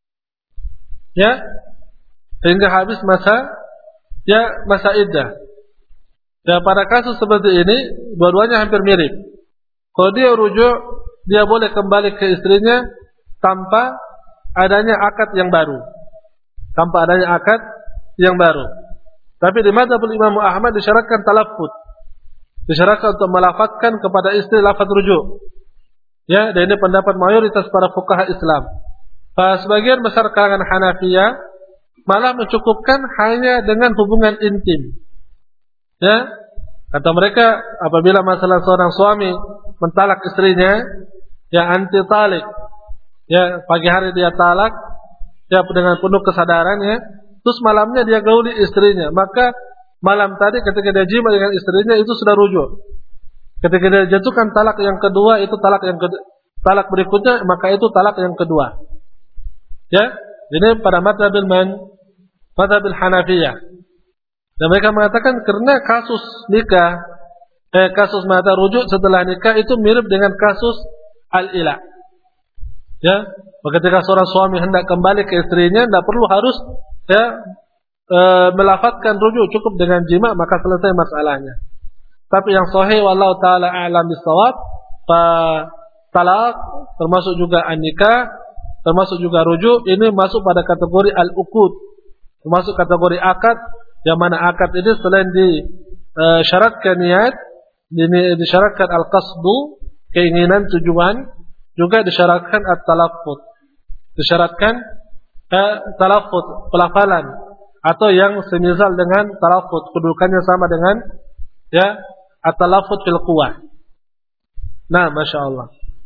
ya, hingga habis masa, ya, masa iddah. Ya, pada kasus seperti ini dua-duanya hampir mirip. Kalau dia rujuk, dia boleh kembali ke istrinya tanpa adanya akad yang baru, tanpa adanya akad yang baru. Tapi di mazhabul Imam Ahmad disyaratkan talaffuz, disyaratkan untuk melafazkan kepada istri lafaz rujuk. Ya, dan ini pendapat mayoritas para fuqaha Islam. Sebagian besar kalangan Hanafiyah malah mencukupkan hanya dengan hubungan intim. Ya, kata mereka apabila masalah seorang suami mentalak istrinya, ya, anti talik, ya, pagi hari dia talak, ya, dengan penuh kesadarannya, terus malamnya dia gauli istrinya, maka malam tadi ketika dia jima dengan istrinya itu sudah rujuk. Ketika dia jatuhkan talak yang kedua, itu talak yang kedua, talak berikutnya, maka itu talak yang kedua. Ya, ini pada mazhabil man, mazhabil Hanafiyah. Dan mereka mengatakan karena kasus nikah, eh, kasus mata rujuk setelah nikah itu mirip dengan kasus al-ila. Ya, ketika seorang suami hendak kembali ke istrinya, tidak perlu harus, ya, e, melafatkan rujuk, cukup dengan jima maka selesai masalahnya. Tapi yang sahih wallahu taala a'lam bissawab, talak termasuk juga an-nikah, termasuk juga rujuk, ini masuk pada kategori al-uqud, termasuk kategori akad, yang mana akad ini selain disyaratkan niat, ini disyaratkan al-qasdu, keinginan, tujuan, juga disyaratkan at-talaffuz, disyaratkan eh, talaffuz, pelafalan, atau yang semisal dengan talaffuz, kedudukannya sama dengan, ya, at-talaffuz fil quwah. Nah, masya Allah.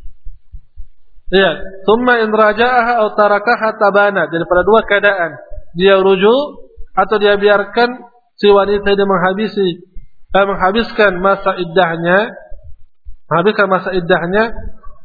Iya, thumma in raja'aha aw tarakaha tabana. Jadi pada dua keadaan, dia rujuk atau dia biarkan si wanita ini menghabisi eh, menghabiskan masa iddahnya, menghabiskan masa iddahnya.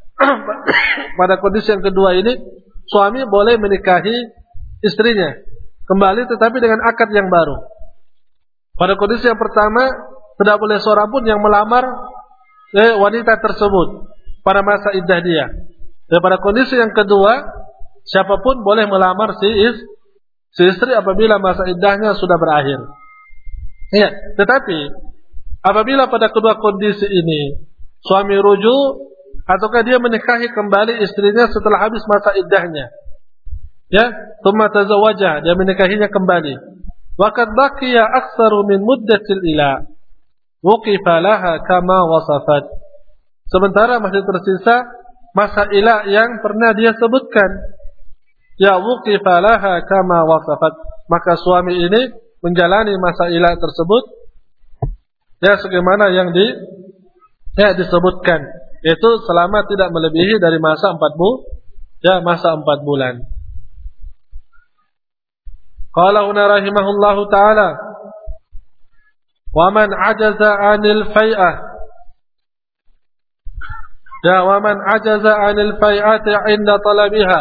Pada kondisi yang kedua ini, suami boleh menikahi istrinya kembali, tetapi dengan akad yang baru. Pada kondisi yang pertama, tidak boleh seorang pun yang melamar eh, wanita tersebut pada masa iddah dia. Dan pada kondisi yang kedua, siapapun boleh melamar si, is, si istri apabila masa iddahnya sudah berakhir. Ya, tetapi apabila pada kedua kondisi ini suami rujuk ataukah dia menikahi kembali istrinya setelah habis masa iddahnya, ya, tsumma tazawwaja, dia menikahinya kembali, wa qad baqiya aktsaru min muddatil ila, wuqifa laha kama wasafat, sementara masih tersisa masa ila yang pernah dia sebutkan, ya wuqifa laha kama waqafat, maka suami ini menjalani masa ila tersebut ya sebagaimana yang di ya disebutkan, yaitu selama tidak melebihi dari masa empat bu ya masa empat bulan. Qala huna rahimahullahu taala, wa man ajaza 'anil fai'ah, ya wa man ajaza 'anil fai'ati 'inda talabiha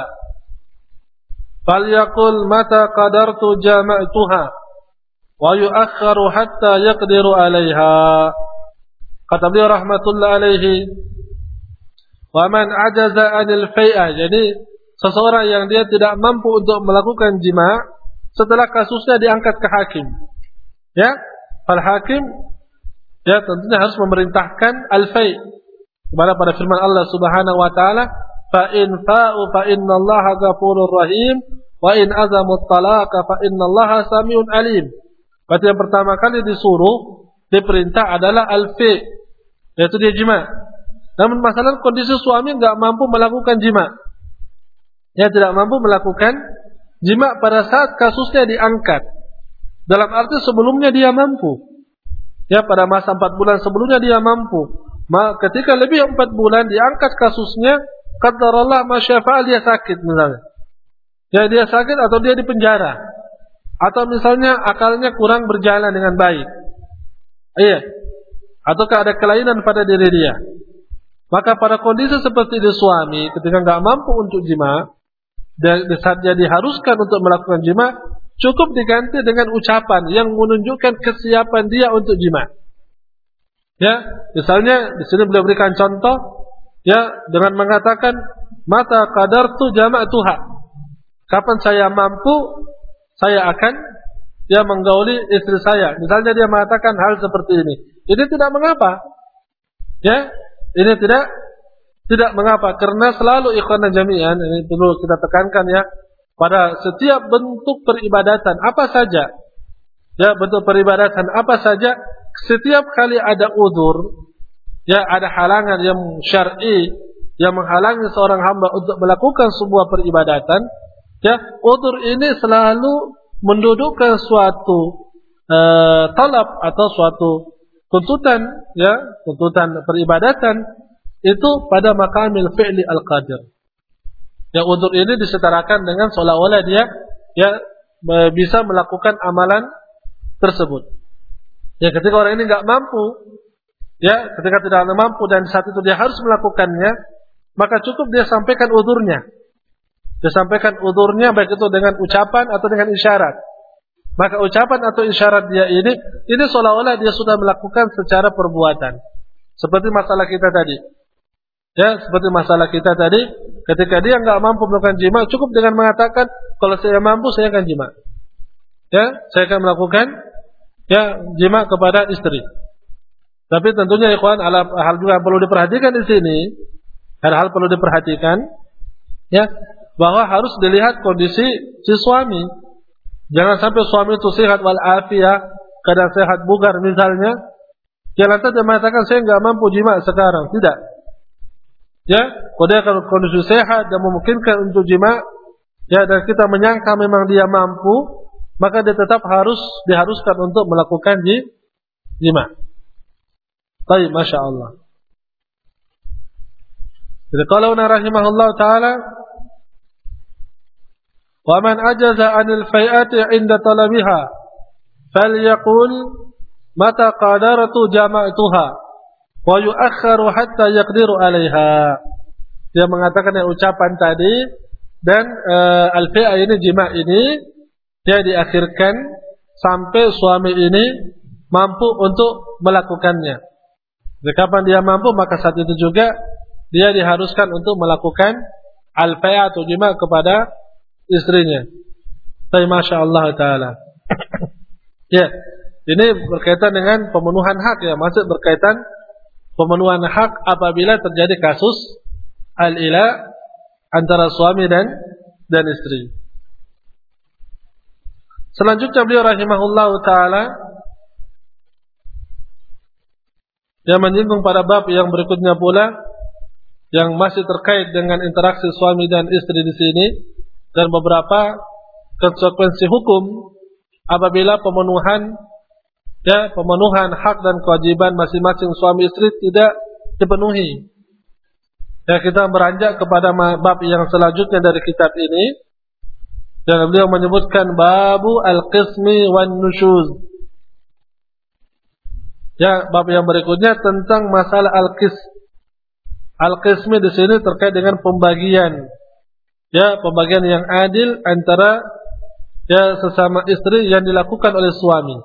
falyaqul mata qadartu jama'tuha wa yu'akhkharu hatta yaqdiru 'alayha. Kata beliau rahmatullah alaihi, wa man ajaza 'anil fai'ah, jadi seseorang yang dia tidak mampu untuk melakukan jima' setelah kasusnya diangkat ke hakim. Ya, al hakim ya tentunya harus memerintahkan al-fai' kepada pada firman Allah Subhanahu wa taala, fa in fa'u fa innallaha ghafurur rahim wa in azamu talaqa fa innallaha samiun alim. Berarti yang pertama kali disuruh diperintah adalah al-fai', yaitu dia jima'. Namun masalah kondisi suami enggak mampu melakukan jima'. Ya tidak mampu melakukan jima' pada saat kasusnya diangkat. Dalam arti sebelumnya dia mampu. Ya pada masa empat bulan sebelumnya dia mampu. Ma, ketika lebih empat bulan diangkat kasusnya, qadarallah masyafa'al, dia sakit misalnya. Ya dia sakit atau dia di penjara. Atau misalnya akalnya kurang berjalan dengan baik. Iya. Ataukah ada kelainan pada diri dia. Maka pada kondisi seperti di suami ketika enggak mampu untuk jima', dan saat dia diharuskan untuk melakukan jima', cukup diganti dengan ucapan yang menunjukkan kesiapan dia untuk jima'. Ya, misalnya di sini beliau berikan contoh ya dengan mengatakan mata qadartu jama'tuha. Kapan saya mampu, saya akan ya menggauli istri saya. Misalnya dia mengatakan hal seperti ini. Ini tidak mengapa. Ya, ini tidak Tidak mengapa, karena selalu ikhwanan jami'an, ini perlu kita tekankan ya, pada setiap bentuk peribadatan apa saja, ya bentuk peribadatan apa saja, setiap kali ada udzur, ya ada halangan yang syar'i yang menghalangi seorang hamba untuk melakukan sebuah peribadatan, ya udzur ini selalu mendudukkan suatu uh, talab atau suatu tuntutan, ya tuntutan peribadatan itu pada maqamil fi'li al-qadir. Yang udzur ini disetarakan dengan seolah-olah dia ya bisa melakukan amalan tersebut. Ya ketika orang ini enggak mampu, ya ketika tidak mampu dan saat itu dia harus melakukannya, maka cukup dia sampaikan udzurnya. Dia sampaikan udzurnya baik itu dengan ucapan atau dengan isyarat. Maka ucapan atau isyarat dia ini ini seolah-olah dia sudah melakukan secara perbuatan. Seperti masalah kita tadi. Ya, seperti masalah kita tadi, ketika dia enggak mampu melakukan jima', cukup dengan mengatakan, kalau saya mampu, saya akan jima'. Ya, saya akan melakukan ya jima' kepada istri. Tapi tentunya ikhwan, hal juga perlu diperhatikan di sini, hal-hal perlu diperhatikan, ya, bahwa harus dilihat kondisi si suami. Jangan sampai suami itu sehat wal afiyah, kadang sehat bugar misalnya, ya lantas dia mengatakan saya enggak mampu jima' sekarang, tidak. Ya, kalau dia kondisi sehat dan memungkinkan untuk jima', ya dan kita menyangka memang dia mampu, maka dia tetap harus diharuskan untuk melakukan jima'. Baik, masya Allah. Jadi kalau rahimahullah taala, wa man ajaza 'anil fai'ati 'inda talabiha, falyaqul mata qadaratu jama'tuha. Wa yu'akhkharu hatta yaqdiru 'alaiha. Dia mengatakan yang ucapan tadi dan uh, al-fi'ah ini jima' ini dia diakhirkan sampai suami ini mampu untuk melakukannya. Jadi kapan dia mampu maka saat itu juga dia diharuskan untuk melakukan al-fi'ah atau jima' kepada istrinya. Tapi masya-Allah taala. Ya, ini berkaitan dengan pemenuhan hak ya, maksud berkaitan pemenuhan hak apabila terjadi kasus al-ila antara suami dan dan istri. Selanjutnya beliau rahimahullah taala yang menyinggung pada bab yang berikutnya pula yang masih terkait dengan interaksi suami dan istri di sini, dan beberapa konsekuensi hukum apabila pemenuhan ya pemenuhan hak dan kewajiban masing-masing suami istri tidak dipenuhi. Ya, kita beranjak kepada bab yang selanjutnya dari kitab ini, dan beliau menyebutkan babu al-qismi wan nusyuz. Ya, bab yang berikutnya tentang masalah al-qism. Al-qismi di sini terkait dengan pembagian. Ya, pembagian yang adil antara ya sesama istri yang dilakukan oleh suami.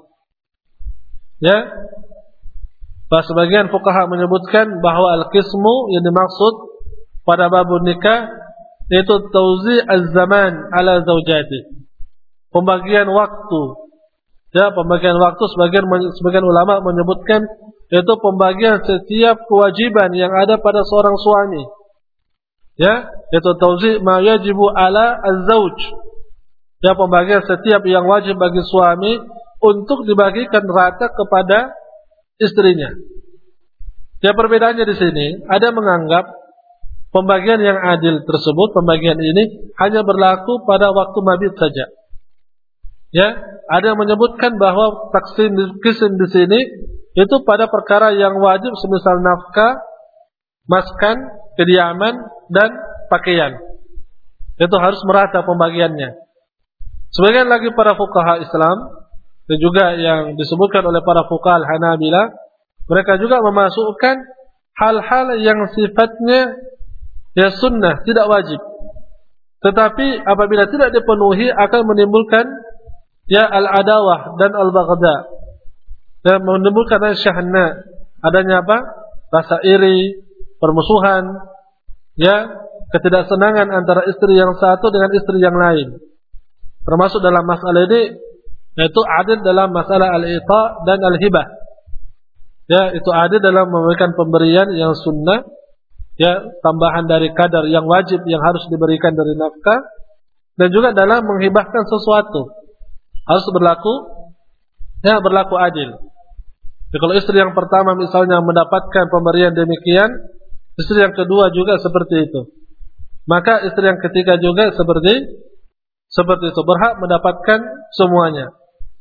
Ya. Bahwa sebagian fuqaha menyebutkan bahwa al-qismu yang dimaksud pada bab nikah yaitu tauzi' az-zaman ala zaujati. Pembagian waktu. Ya, pembagian waktu sebagian sebagian ulama menyebutkan yaitu pembagian setiap kewajiban yang ada pada seorang suami. Ya, yaitu tauzi' ma yajibu ala az-zauj. Ya, pembagian setiap yang wajib bagi suami untuk dibagikan rata kepada istrinya. Ya, perbedaannya di sini ada menganggap pembagian yang adil tersebut, pembagian ini hanya berlaku pada waktu mabit saja. Ya, ada yang menyebutkan bahwa taksim qism di sini itu pada perkara yang wajib semisal nafkah, maskan, kediaman dan pakaian. Itu harus merata pembagiannya. Sebagian lagi para fuqaha Islam dan juga yang disebutkan oleh para fuqaha Hanabilah, mereka juga memasukkan hal-hal yang sifatnya ya sunnah, tidak wajib. Tetapi apabila tidak dipenuhi akan menimbulkan ya al-adawah dan al-baghdha. Dan menimbulkan syahna. Adanya apa? Rasa iri, permusuhan, ya, ketidaksenangan antara istri yang satu dengan istri yang lain. Termasuk dalam masalah ini yaitu adil dalam masalah al-ita dan al-hibah. Ya, itu adil dalam memberikan pemberian yang sunnah, ya, tambahan dari kadar yang wajib yang harus diberikan dari nafkah, dan juga dalam menghibahkan sesuatu harus berlaku ya berlaku adil. Jadi kalau istri yang pertama misalnya mendapatkan pemberian demikian, istri yang kedua juga seperti itu, maka istri yang ketiga juga seperti seperti itu, berhak mendapatkan semuanya.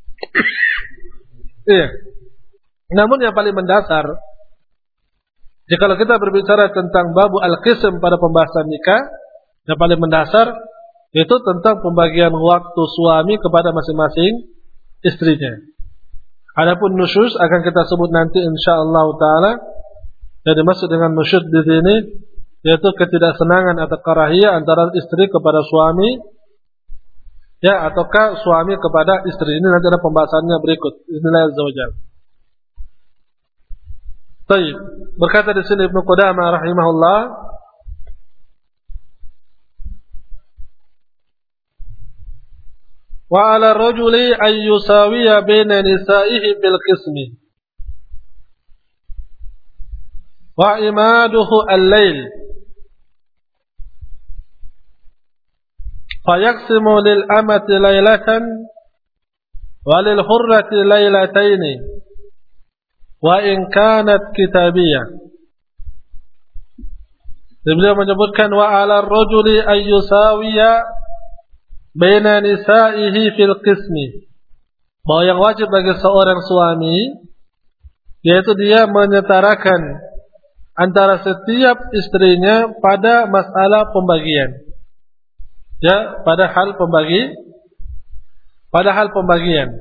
Iya. Namun yang paling mendasar, jikalau kita berbicara tentang babu al-qism pada pembahasan nikah, yang paling mendasar itu tentang pembagian waktu suami kepada masing-masing istrinya. Adapun nusyuz akan kita sebut nanti insyaallah taala. Yang dimaksud dengan nusyuz di sini yaitu ketidaksenangan atau karahiyah antara istri kepada suami, ya, ataukah suami kepada istri. Ini nanti ada pembahasannya berikut. Bismillah azza wajalla. Baik, berkata di sini Ibnu Qudamah rahimahullah, wa 'ala ar-rajuli an yusawiya baina nisa'ihi bil qismi wa imaduhu al-lail fa yaqsimu lil amati laylatan wa lil hurrati laylataini wa in kanat kitabiyah. Beliau menyebutkan wa 'ala ar-rajuli ay yusawiya baina nisa'ihi fil qismi, bahwa yang wajib bagi seorang suami yaitu dia menyetarakan antara setiap istrinya pada masalah pembagian. Ya, pada hal pembagi pada hal pembagian.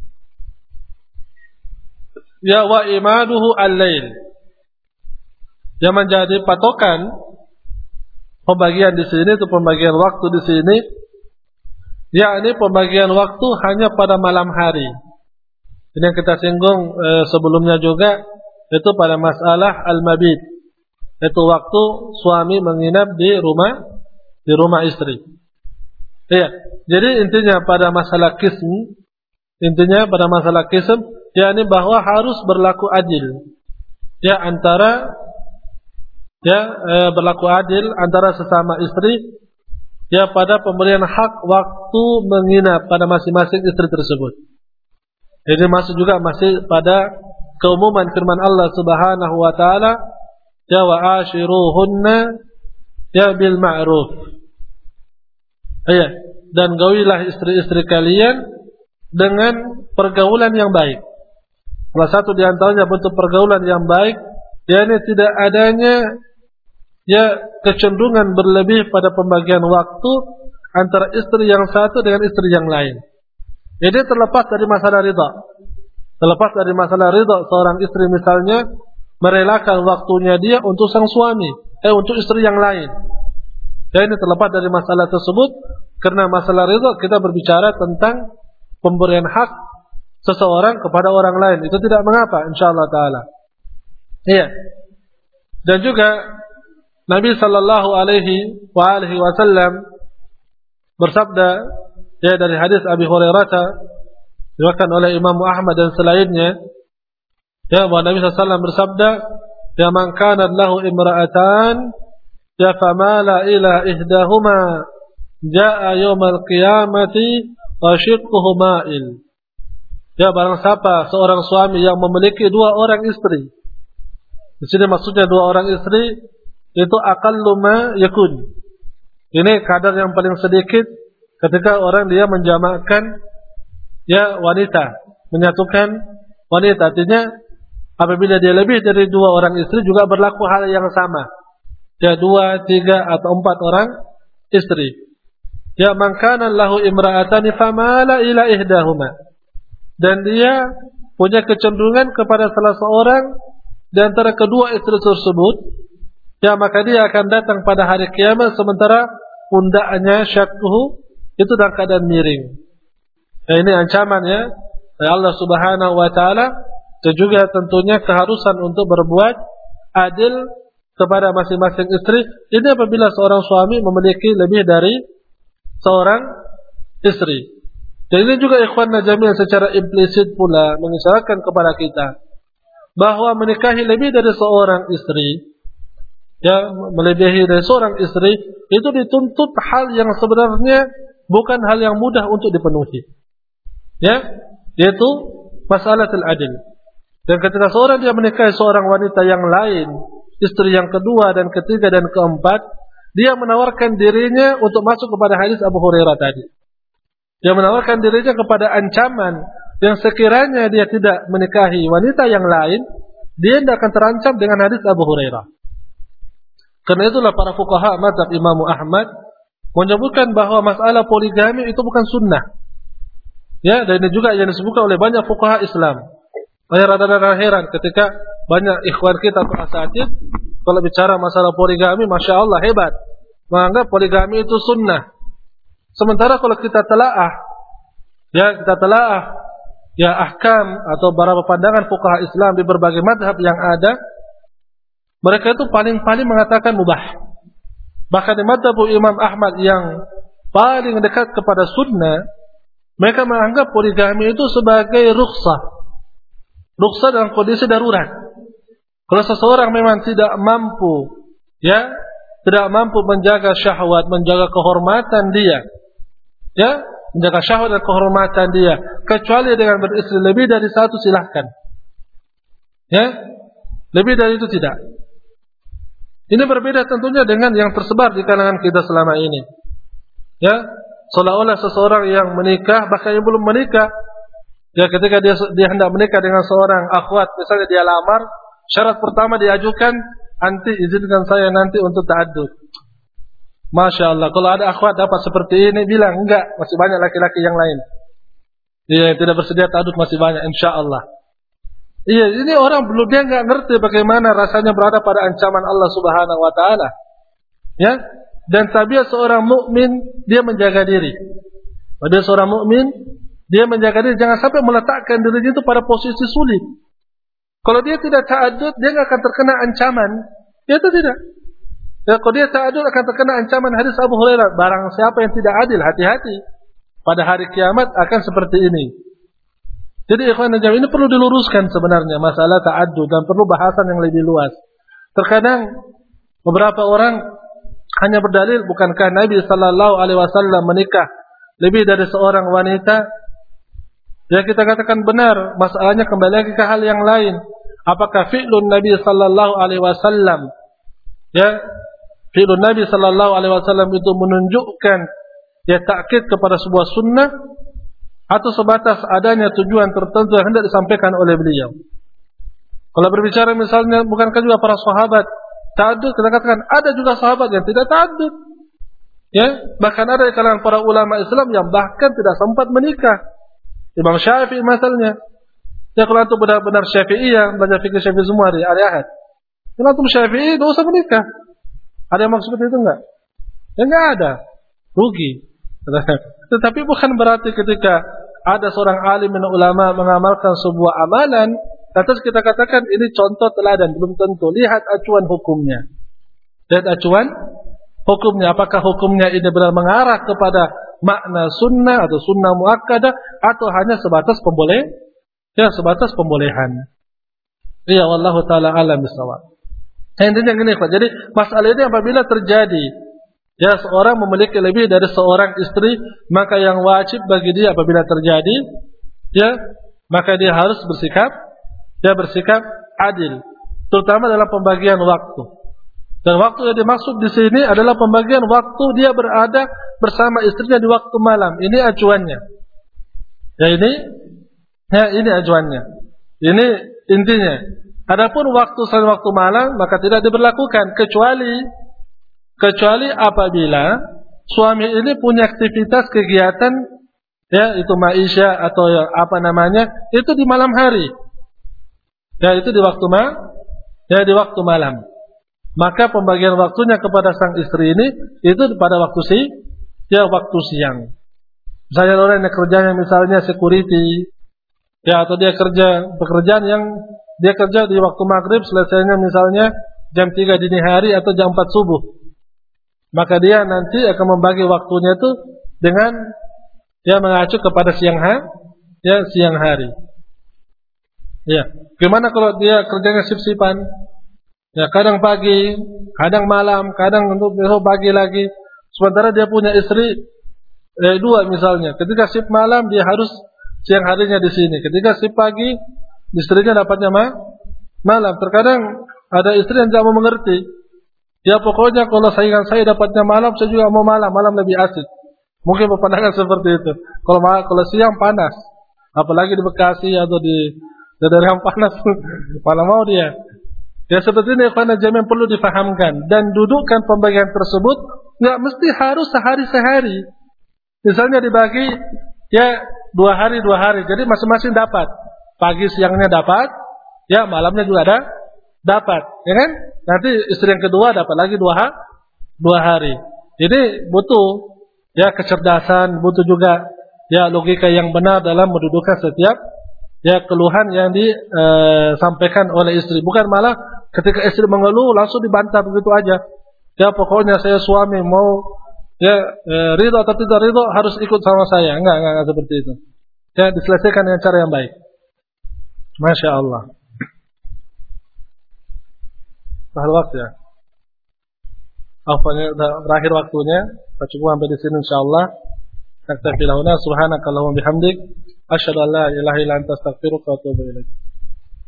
Ya, wa imaduhu al-lail, yang menjadi patokan pembagian di sini itu pembagian waktu di sini, yakni pembagian waktu hanya pada malam hari. Ini yang kita singgung e, sebelumnya juga, itu pada masalah al-mabit, itu waktu suami menginap di rumah di rumah istri. Ya, jadi intinya pada masalah qism, intinya pada masalah qism, yakni bahwa harus berlaku adil, ya, antara ya e, berlaku adil antara sesama istri, ya, pada pemberian hak waktu menginap pada masing-masing istri tersebut. Jadi masuk juga masih pada keumuman firman Allah Subhanahu wa taala, ya wa ashiruhunna ya bil ma'ruf. Iya, dan gaulilah istri-istri kalian dengan pergaulan yang baik. Salah satu di antaranya bentuk pergaulan yang baik, yakni tidak adanya ya kecenderungan berlebih pada pembagian waktu antara istri yang satu dengan istri yang lain. Jadi terlepas dari masalah ridha. Terlepas dari masalah ridha seorang istri misalnya merelakan waktunya dia untuk sang suami, eh untuk istri yang lain. Ya, ini terlepas dari masalah tersebut, karena masalah ridha kita berbicara tentang pemberian hak seseorang kepada orang lain. Itu tidak mengapa insyaallah taala. Iya. Dan juga Nabi sallallahu alaihi wa alihi wasallam bersabda ya dari hadis Abi Hurairah diriwayatkan oleh Imam Ahmad dan selainnya, ya bahwa Nabi sallallahu alaihi wasallam bersabda, ya man kana lahu imra'atan ya famala ila ihdahuma jaa yaumal qiyamati wa shiqquhu ma'il. Ya barang siapa seorang suami yang memiliki dua orang istri. Di sini maksudnya dua orang istri itu aqallu ma yakun. Ini kadar yang paling sedikit ketika orang dia menjamakkan ya wanita, menyatukan wanita. Artinya apabila dia lebih dari dua orang istri juga berlaku hal yang sama. Ya dua, tiga atau empat orang istri. Ya man kana lahu imra'atani famala ila ihdahuma. Dan dia punya kecenderungan kepada salah seorang di antara kedua istri tersebut, ya maka dia akan datang pada hari kiamat sementara pundaknya syaqquhu itu dalam keadaan miring. Ya, ini ancaman ya dari Allah Subhanahu wa taala, dan juga tentunya keharusan untuk berbuat adil kepada masing-masing istri. Ini apabila seorang suami memiliki lebih dari seorang istri. Dan ini juga ikhwan najami secara implisit pula mengisyaratkan kepada kita bahwa menikahi lebih dari seorang istri, ya melebihi dari seorang istri itu dituntut hal yang sebenarnya bukan hal yang mudah untuk dipenuhi. Ya, yaitu masalatul adil. Dan ketika seorang dia menikahi seorang wanita yang lain, istri yang kedua dan ketiga dan keempat, dia menawarkan dirinya untuk masuk kepada hadis Abu Hurairah tadi. Dia menawarkan dirinya kepada ancaman yang sekiranya dia tidak menikahi wanita yang lain, dia tidak akan terancam dengan hadis Abu Hurairah. Karena itulah para fuqaha mazhab Imam Ahmad menyebutkan bahwa masalah poligami itu bukan sunnah. Ya, dan ini juga yang disebutkan oleh banyak fuqaha Islam. Saya rada-rada heran ketika banyak ikhwan kita atau asatid kalau bicara masalah poligami, masya Allah hebat, menganggap poligami itu sunnah. Sementara kalau kita telaah, ya kita telaah, ya ahkam atau beberapa pandangan fuqaha Islam di berbagai madhab yang ada, mereka itu paling-paling mengatakan mubah. Bahkan di madhab Imam Ahmad yang paling dekat kepada sunnah, mereka menganggap poligami itu sebagai rukhsah. Rukhsah dalam kondisi darurat. Kalau seseorang memang tidak mampu, ya, tidak mampu menjaga syahwat, menjaga kehormatan dia, ya, menjaga syahwat dan kehormatan dia, kecuali dengan beristri lebih dari satu silahkan. Ya, lebih dari itu tidak. Ini berbeda tentunya dengan yang tersebar di kalangan kita selama ini. Ya, seolah-olah seseorang yang menikah, bahkan yang belum menikah, ya ketika dia dia hendak menikah dengan seorang akhwat, misalnya dia lamar, syarat pertama diajukan, anti izinkan saya nanti untuk ta'addud. Masya Allah, kalau ada akhwat dapat seperti ini, bilang enggak, masih banyak laki-laki yang lain. Dia tidak bersedia ta'addud masih banyak, insya Allah. Iya, ini orang belum dia enggak ngerti bagaimana rasanya berada pada ancaman Allah Subhanahu wa taala. Ya, dan tabiat seorang mukmin dia menjaga diri. Pada seorang mukmin dia menjaga diri jangan sampai meletakkan dirinya itu pada posisi sulit. Kalau dia tidak ta'addud, dia enggak akan terkena ancaman. Ya itu tidak. Ya, kalau dia ta'addud akan terkena ancaman hadis Abu Hurairah, barang siapa yang tidak adil, hati-hati. Pada hari kiamat akan seperti ini. Jadi ikhwan dan jamaah ini perlu diluruskan sebenarnya masalah ta'addud dan perlu bahasan yang lebih luas. Terkadang beberapa orang hanya berdalil, bukankah Nabi sallallahu alaihi wasallam menikah lebih dari seorang wanita? Ya kita katakan benar, masalahnya kembali lagi ke hal yang lain. Apakah fi'lun Nabi sallallahu alaihi wasallam, ya, fi'lun Nabi sallallahu alaihi wasallam itu menunjukkan ya takkid kepada sebuah sunnah atau sebatas adanya tujuan tertentu yang hendak disampaikan oleh beliau. Kalau berbicara misalnya, bukankah juga para sahabat ta'addud, kita katakan ada juga sahabat yang tidak ta'addud. Ya, bahkan ada di kalangan para ulama Islam yang bahkan tidak sempat menikah. Imam Syafi'i misalnya. Ya, kalau antum benar-benar Syafi'iyah, belajar fikih Syafi'i semua hari ahad. Kalau antum Syafi'i, tidak usah menikah. Ada yang maksud seperti itu enggak? Ya enggak ada. Rugi. Tetapi bukan berarti ketika ada seorang alim dan ulama mengamalkan sebuah amalan, lantas kita katakan ini contoh teladan. Belum tentu. Lihat acuan hukumnya. Lihat acuan hukumnya. Apakah hukumnya ini benar mengarah kepada makna sunnah atau sunnah muakkadah, atau hanya sebatas pemboleh, ya sebatas pembolehan. Iya, wallahu taala alam bisawab. Intinya gini, Pak. Jadi masalah ini apabila terjadi, ya seorang memiliki lebih dari seorang istri, maka yang wajib bagi dia apabila terjadi, ya maka dia harus bersikap, dia bersikap adil, terutama dalam pembagian waktu. Dan waktu yang dimaksud di sini adalah pembagian waktu dia berada bersama istrinya di waktu malam. Ini acuannya. Ya ini, ya ini acuannya. Ini intinya. Adapun waktu selain waktu malam maka tidak diberlakukan kecuali kecuali apabila suami ini punya aktivitas kegiatan, ya itu maisha atau ya, apa namanya, itu di malam hari. Ya itu di waktu ma, ya di waktu malam. Maka pembagian waktunya kepada sang istri ini itu pada waktu si, ya waktu siang. Misalnya orang yang kerjanya misalnya security, ya atau dia kerja pekerjaan yang dia kerja di waktu maghrib, selesainya misalnya jam tiga dini hari atau jam empat subuh. Maka dia nanti akan membagi waktunya itu dengan ya mengacu kepada siang hari, ya siang hari. Ya, gimana kalau dia kerjanya sip-sipan? Ya kadang pagi, kadang malam, kadang untuk besok pagi lagi. Sementara dia punya istri eh, dua misalnya. Ketika sip malam dia harus siang harinya di sini. Ketika sip pagi istrinya dapatnya ma malam. Terkadang ada istri yang tidak mau mengerti. Ya pokoknya kalau saingan saya dapatnya malam, saya juga mau malam. Malam lebih asik. Mungkin berpandangan seperti itu. Kalau kalau siang panas, apalagi di Bekasi atau di daerah yang panas, malah mau dia. Ya seperti ini ikhwan jami'an perlu difahamkan. Dan dudukkan pembagian tersebut nggak mesti harus sehari-sehari. Misalnya dibagi ya dua hari dua hari. Jadi masing-masing dapat. Pagi siangnya dapat, ya malamnya juga ada dapat, ya kan? Nanti istri yang kedua dapat lagi dua ha, dua hari. Jadi butuh ya kecerdasan, butuh juga ya logika yang benar dalam mendudukan setiap ya keluhan yang disampaikan oleh istri. Bukan malah ketika istri mengeluh langsung dibantah begitu aja. Ya pokoknya saya suami mau ya eh, ridho atau tidak ridho harus ikut sama saya. Enggak, enggak, enggak seperti itu. Ya diselesaikan dengan cara yang baik. Masya Allah. Bahal waktu ya. Akhirnya berakhir waktunya. Kita cukup sampai di sini insyaallah. Naktafi lahuna subhanakallahumma bihamdik asyhadu an la ilaha illa anta astaghfiruka wa atubu ilaik.